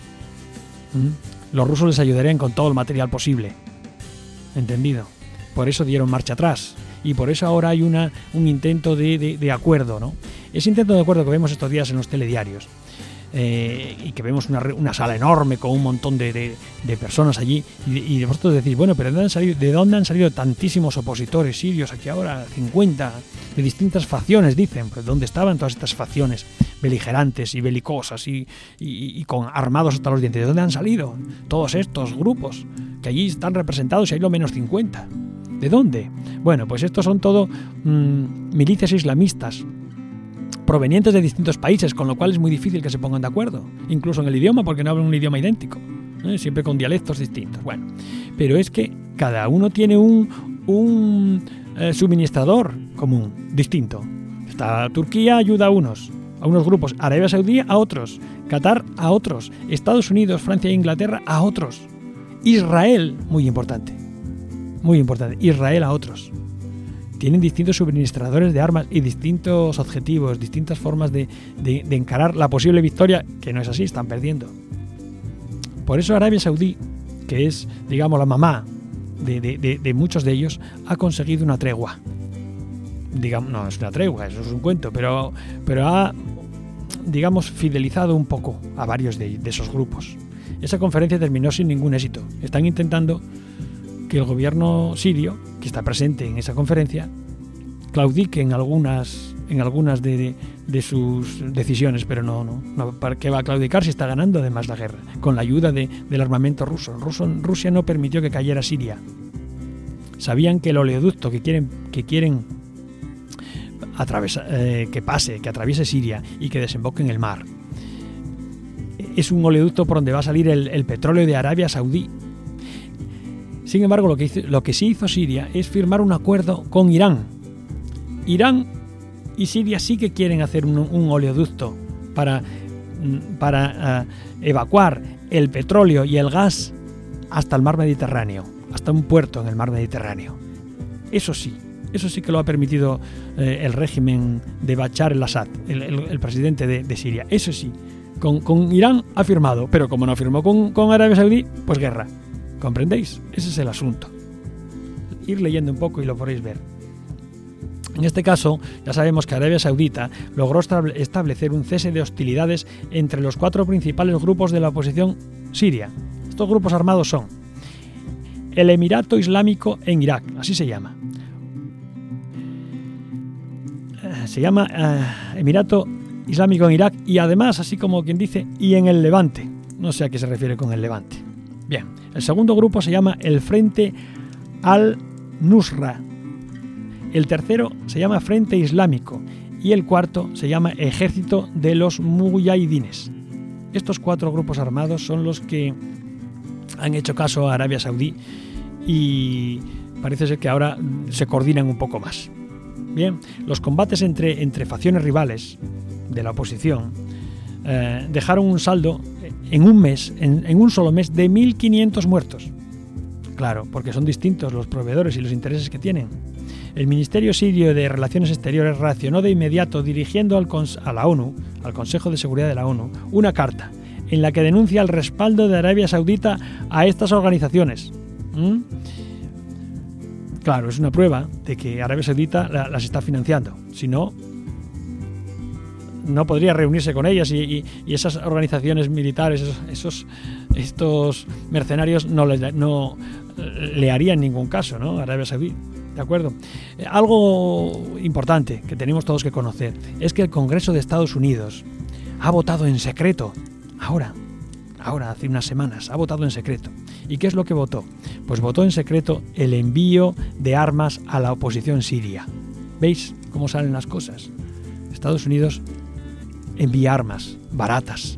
¿Mm? Los rusos les ayudarían con todo el material posible. ¿Entendido? Por eso dieron marcha atrás. Y por eso ahora hay una, un intento de, de, de acuerdo, ¿no? Ese intento de acuerdo que vemos estos días en los telediarios, eh, y que vemos una, una sala enorme con un montón de, de, de personas allí, y, y vosotros decís, bueno, pero ¿de dónde, han salido, ¿de dónde han salido tantísimos opositores sirios aquí ahora? cincuenta, de distintas facciones, dicen. Pues ¿dónde estaban todas estas facciones beligerantes y belicosas y, y, y con armados hasta los dientes? ¿De dónde han salido todos estos grupos que allí están representados y hay lo menos cincuenta? ¿De dónde? Bueno, pues estos son todo mmm, milicias islamistas provenientes de distintos países, con lo cual es muy difícil que se pongan de acuerdo, incluso en el idioma, porque no hablan un idioma idéntico, ¿eh? Siempre con dialectos distintos. Bueno, pero es que cada uno tiene un, un eh, suministrador común, distinto. Esta Turquía ayuda a unos, a unos grupos, Arabia Saudí a otros, Qatar a otros, Estados Unidos, Francia e Inglaterra a otros, Israel, muy importante, muy importante, Israel a otros. Tienen distintos suministradores de armas y distintos objetivos, distintas formas de, de, de encarar la posible victoria, que no es así, están perdiendo. Por eso Arabia Saudí, que es, digamos, la mamá de, de, de, de muchos de ellos, ha conseguido una tregua. Digamos, no es una tregua, eso es un cuento, pero, pero ha, digamos, fidelizado un poco a varios de, de esos grupos. Esa conferencia terminó sin ningún éxito. Están intentando que el gobierno sirio, que está presente en esa conferencia, claudique en algunas, en algunas de, de, de sus decisiones, pero no, no, no, ¿para qué va a claudicar si está ganando además la guerra? Con la ayuda de, del armamento ruso. ruso. Rusia no permitió que cayera Siria. Sabían que el oleoducto que quieren, que quieren atravesar, eh, que pase, que atraviese Siria y que desemboque en el mar, es un oleoducto por donde va a salir el, el petróleo de Arabia Saudí. Sin embargo, lo que, hizo, lo que sí hizo Siria es firmar un acuerdo con Irán. Irán y Siria sí que quieren hacer un, un oleoducto para, para uh, evacuar el petróleo y el gas hasta el mar Mediterráneo, hasta un puerto en el mar Mediterráneo. Eso sí, eso sí que lo ha permitido eh, el régimen de Bachar el-Assad, el, el, el presidente de, de Siria. Eso sí, Con, con Irán ha firmado, pero como no firmó con, con Arabia Saudí, pues guerra. ¿Comprendéis? Ese es el asunto. Ir leyendo un poco y lo podréis ver. En este caso, ya sabemos que Arabia Saudita logró establecer un cese de hostilidades entre los cuatro principales grupos de la oposición siria. Estos grupos armados son el Emirato Islámico en Irak, así se llama. Se llama uh, Emirato Islámico en Irak y además, así como quien dice, y en el Levante. No sé a qué se refiere con el Levante. Bien, el segundo grupo se llama el Frente al-Nusra. El tercero se llama Frente Islámico y el cuarto se llama Ejército de los Mujahidines. Estos cuatro grupos armados son los que han hecho caso a Arabia Saudí y parece ser que ahora se coordinan un poco más. Bien, los combates entre, entre facciones rivales de la oposición eh, dejaron un saldo en un mes, en, en un solo mes, de mil quinientos muertos. Claro, porque son distintos los proveedores y los intereses que tienen. El Ministerio Sirio de Relaciones Exteriores reaccionó de inmediato dirigiendo al cons- a la ONU, al Consejo de Seguridad de la ONU, una carta en la que denuncia el respaldo de Arabia Saudita a estas organizaciones. ¿Mm? Claro, es una prueba de que Arabia Saudita la, las está financiando. Si no, no podría reunirse con ellas y, y, y esas organizaciones militares, esos, esos estos mercenarios no le, no le harían ningún caso, ¿no? Arabia Saudí. ¿De acuerdo? Eh, algo importante que tenemos todos que conocer es que el Congreso de Estados Unidos ha votado en secreto, ahora, ahora hace unas semanas, ha votado en secreto. ¿Y qué es lo que votó? Pues votó en secreto el envío de armas a la oposición siria. ¿Veis cómo salen las cosas? Estados Unidos envía armas baratas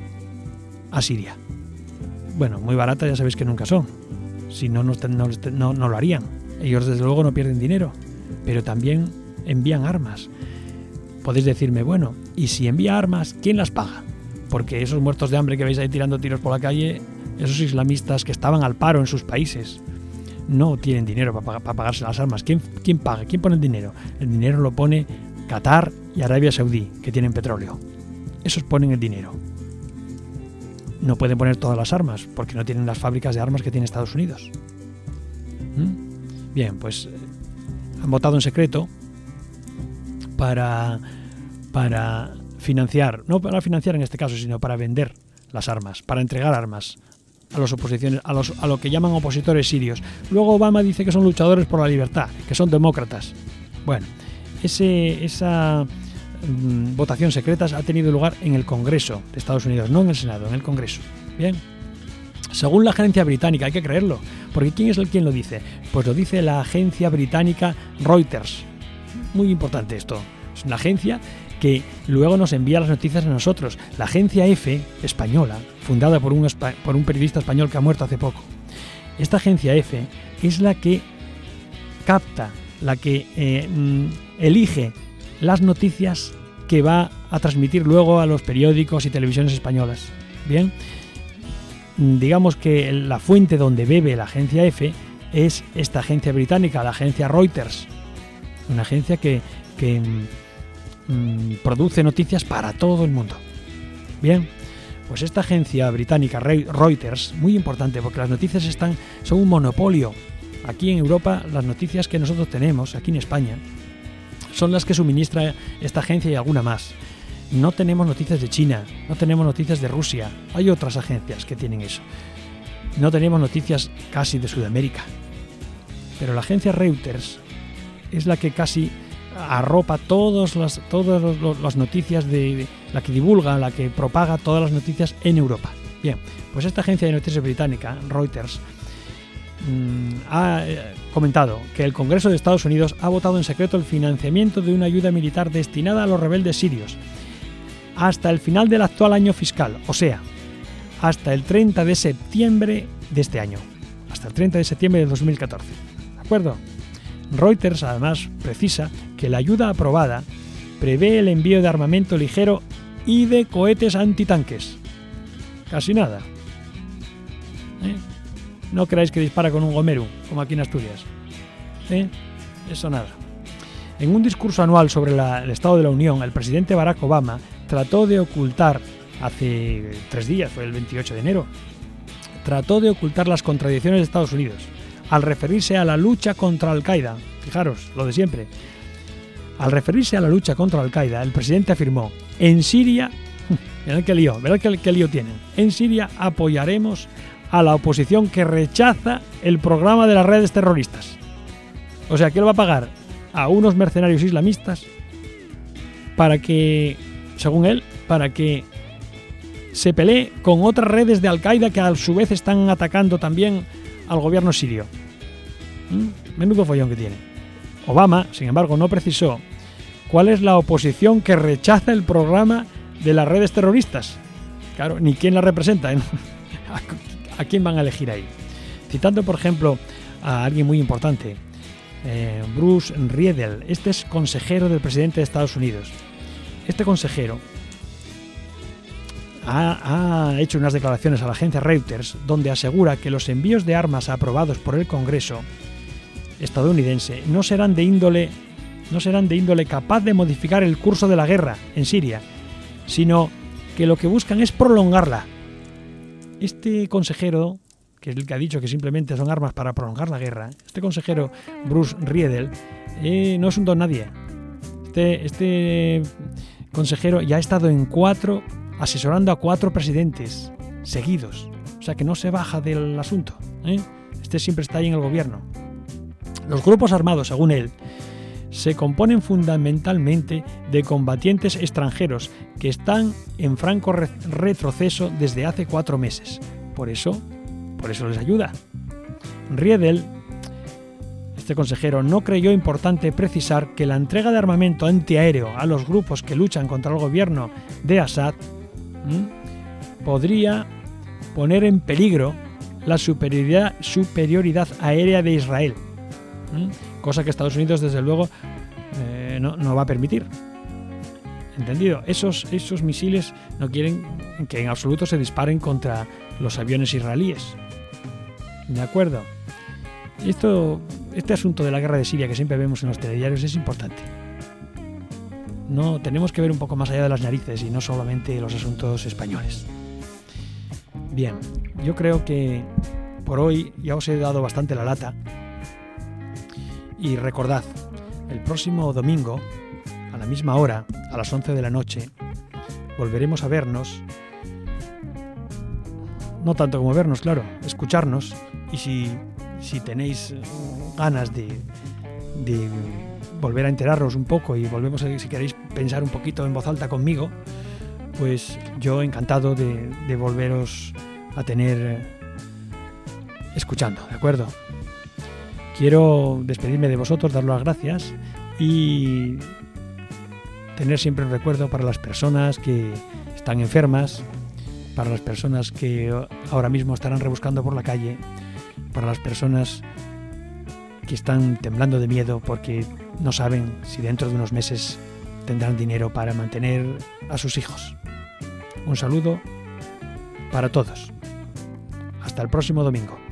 a Siria. Bueno, muy baratas ya sabéis que nunca son. Si no, no, no, no, no lo harían. Ellos desde luego no pierden dinero, pero también envían armas. Podéis decirme, bueno, ¿y si envía armas, quién las paga? Porque esos muertos de hambre que veis ahí tirando tiros por la calle, esos islamistas que estaban al paro en sus países, no tienen dinero para, para pagarse las armas. ¿Quién, quién paga? ¿Quién pone el dinero? El dinero lo pone Qatar y Arabia Saudí, que tienen petróleo. Esos ponen el dinero. No pueden poner todas las armas, porque no tienen las fábricas de armas que tiene Estados Unidos. ¿Mm? Bien, pues han votado en secreto para, para financiar, no para financiar en este caso, sino para vender las armas, para entregar armas a los oposiciones, a los a lo que llaman opositores sirios. Luego Obama dice que son luchadores por la libertad, que son demócratas. Bueno, ese esa mmm, votación secreta ha tenido lugar en el Congreso de Estados Unidos, no en el Senado, en el Congreso. Bien. Según la agencia británica, hay que creerlo, porque ¿quién es el quien lo dice? Pues lo dice la agencia británica Reuters. Muy importante esto. Es una agencia que luego nos envía las noticias a nosotros. La agencia F, española, fundada por un, por un periodista español que ha muerto hace poco. Esta agencia F es la que capta, la que eh, elige las noticias que va a transmitir luego a los periódicos y televisiones españolas. Bien. Digamos que la fuente donde bebe la agencia F es esta agencia británica, la agencia Reuters, una agencia que, que mmm, produce noticias para todo el mundo. Bien, pues esta agencia británica Reuters, muy importante porque las noticias están, son un monopolio. Aquí en Europa las noticias que nosotros tenemos, aquí en España, son las que suministra esta agencia y alguna más. No tenemos noticias de China, no tenemos noticias de Rusia, hay otras agencias que tienen eso. No tenemos noticias casi de Sudamérica. Pero la agencia Reuters es la que casi arropa todas las, todas las noticias, de, de la que divulga, la que propaga todas las noticias en Europa. Bien, pues esta agencia de noticias británica, Reuters, mmm, ha eh, comentado que el Congreso de Estados Unidos ha votado en secreto el financiamiento de una ayuda militar destinada a los rebeldes sirios hasta el final del actual año fiscal, o sea, hasta el treinta de septiembre de este año, hasta el treinta de septiembre de dos mil catorce. ¿De acuerdo? Reuters además precisa que la ayuda aprobada prevé el envío de armamento ligero y de cohetes antitanques. Casi nada. ¿Eh? No creáis que dispara con un gomeru, como aquí en Asturias. ¿Eh? Eso nada. En un discurso anual sobre la, el Estado de la Unión, el presidente Barack Obama trató de ocultar hace tres días, fue el veintiocho de enero, trató de ocultar las contradicciones de Estados Unidos al referirse a la lucha contra Al-Qaeda. Fijaros, lo de siempre. Al referirse a la lucha contra Al-Qaeda, el presidente afirmó: en Siria, mirad qué lío, mirad qué, qué lío tienen, en Siria apoyaremos a la oposición que rechaza el programa de las redes terroristas. O sea, que él va a pagar a unos mercenarios islamistas para que, según él, para que se pelee con otras redes de Al-Qaeda que a su vez están atacando también al gobierno sirio. ¿Mm? Menudo follón que tiene. Obama, sin embargo, no precisó cuál es la oposición que rechaza el programa de las redes terroristas. Claro, ni quién la representa, ¿eh? ¿A quién van a elegir ahí? Citando, por ejemplo, a alguien muy importante, eh, Bruce Riedel. Este es consejero del presidente de Estados Unidos. Este consejero ha, ha hecho unas declaraciones a la agencia Reuters donde asegura que los envíos de armas aprobados por el Congreso estadounidense no serán de índole, no serán de índole capaz de modificar el curso de la guerra en Siria, sino que lo que buscan es prolongarla. Este consejero, que es el que ha dicho que simplemente son armas para prolongar la guerra, este consejero Bruce Riedel eh, no es un don nadie. Este, este consejero ya ha estado en cuatro, asesorando a cuatro presidentes seguidos. O sea que no se baja del asunto, ¿eh? Este siempre está ahí en el gobierno. Los grupos armados, según él, se componen fundamentalmente de combatientes extranjeros que están en franco re- retroceso desde hace cuatro meses. Por eso, por eso les ayuda. Riedel, este consejero, no creyó importante precisar que la entrega de armamento antiaéreo a los grupos que luchan contra el gobierno de Assad ¿m? podría poner en peligro la superioridad, superioridad aérea de Israel. ¿m? Cosa que Estados Unidos, desde luego, eh, no, no va a permitir. ¿Entendido? Esos, esos misiles no quieren que en absoluto se disparen contra los aviones israelíes. ¿De acuerdo? Esto, este asunto de la guerra de Siria que siempre vemos en los telediarios es importante. No, tenemos que ver un poco más allá de las narices y no solamente los asuntos españoles. Bien, yo creo que por hoy ya os he dado bastante la lata. Y recordad, el próximo domingo, a la misma hora, a las once de la noche, volveremos a vernos. No tanto como vernos, claro, escucharnos. Y si, si tenéis ganas de, de volver a enteraros un poco y volvemos a, si queréis pensar un poquito en voz alta conmigo, pues yo encantado de, de volveros a tener escuchando, ¿de acuerdo? Quiero despedirme de vosotros, daros las gracias y tener siempre un recuerdo para las personas que están enfermas, para las personas que ahora mismo estarán rebuscando por la calle, para las personas que están temblando de miedo porque no saben si dentro de unos meses tendrán dinero para mantener a sus hijos. Un saludo para todos. Hasta el próximo domingo.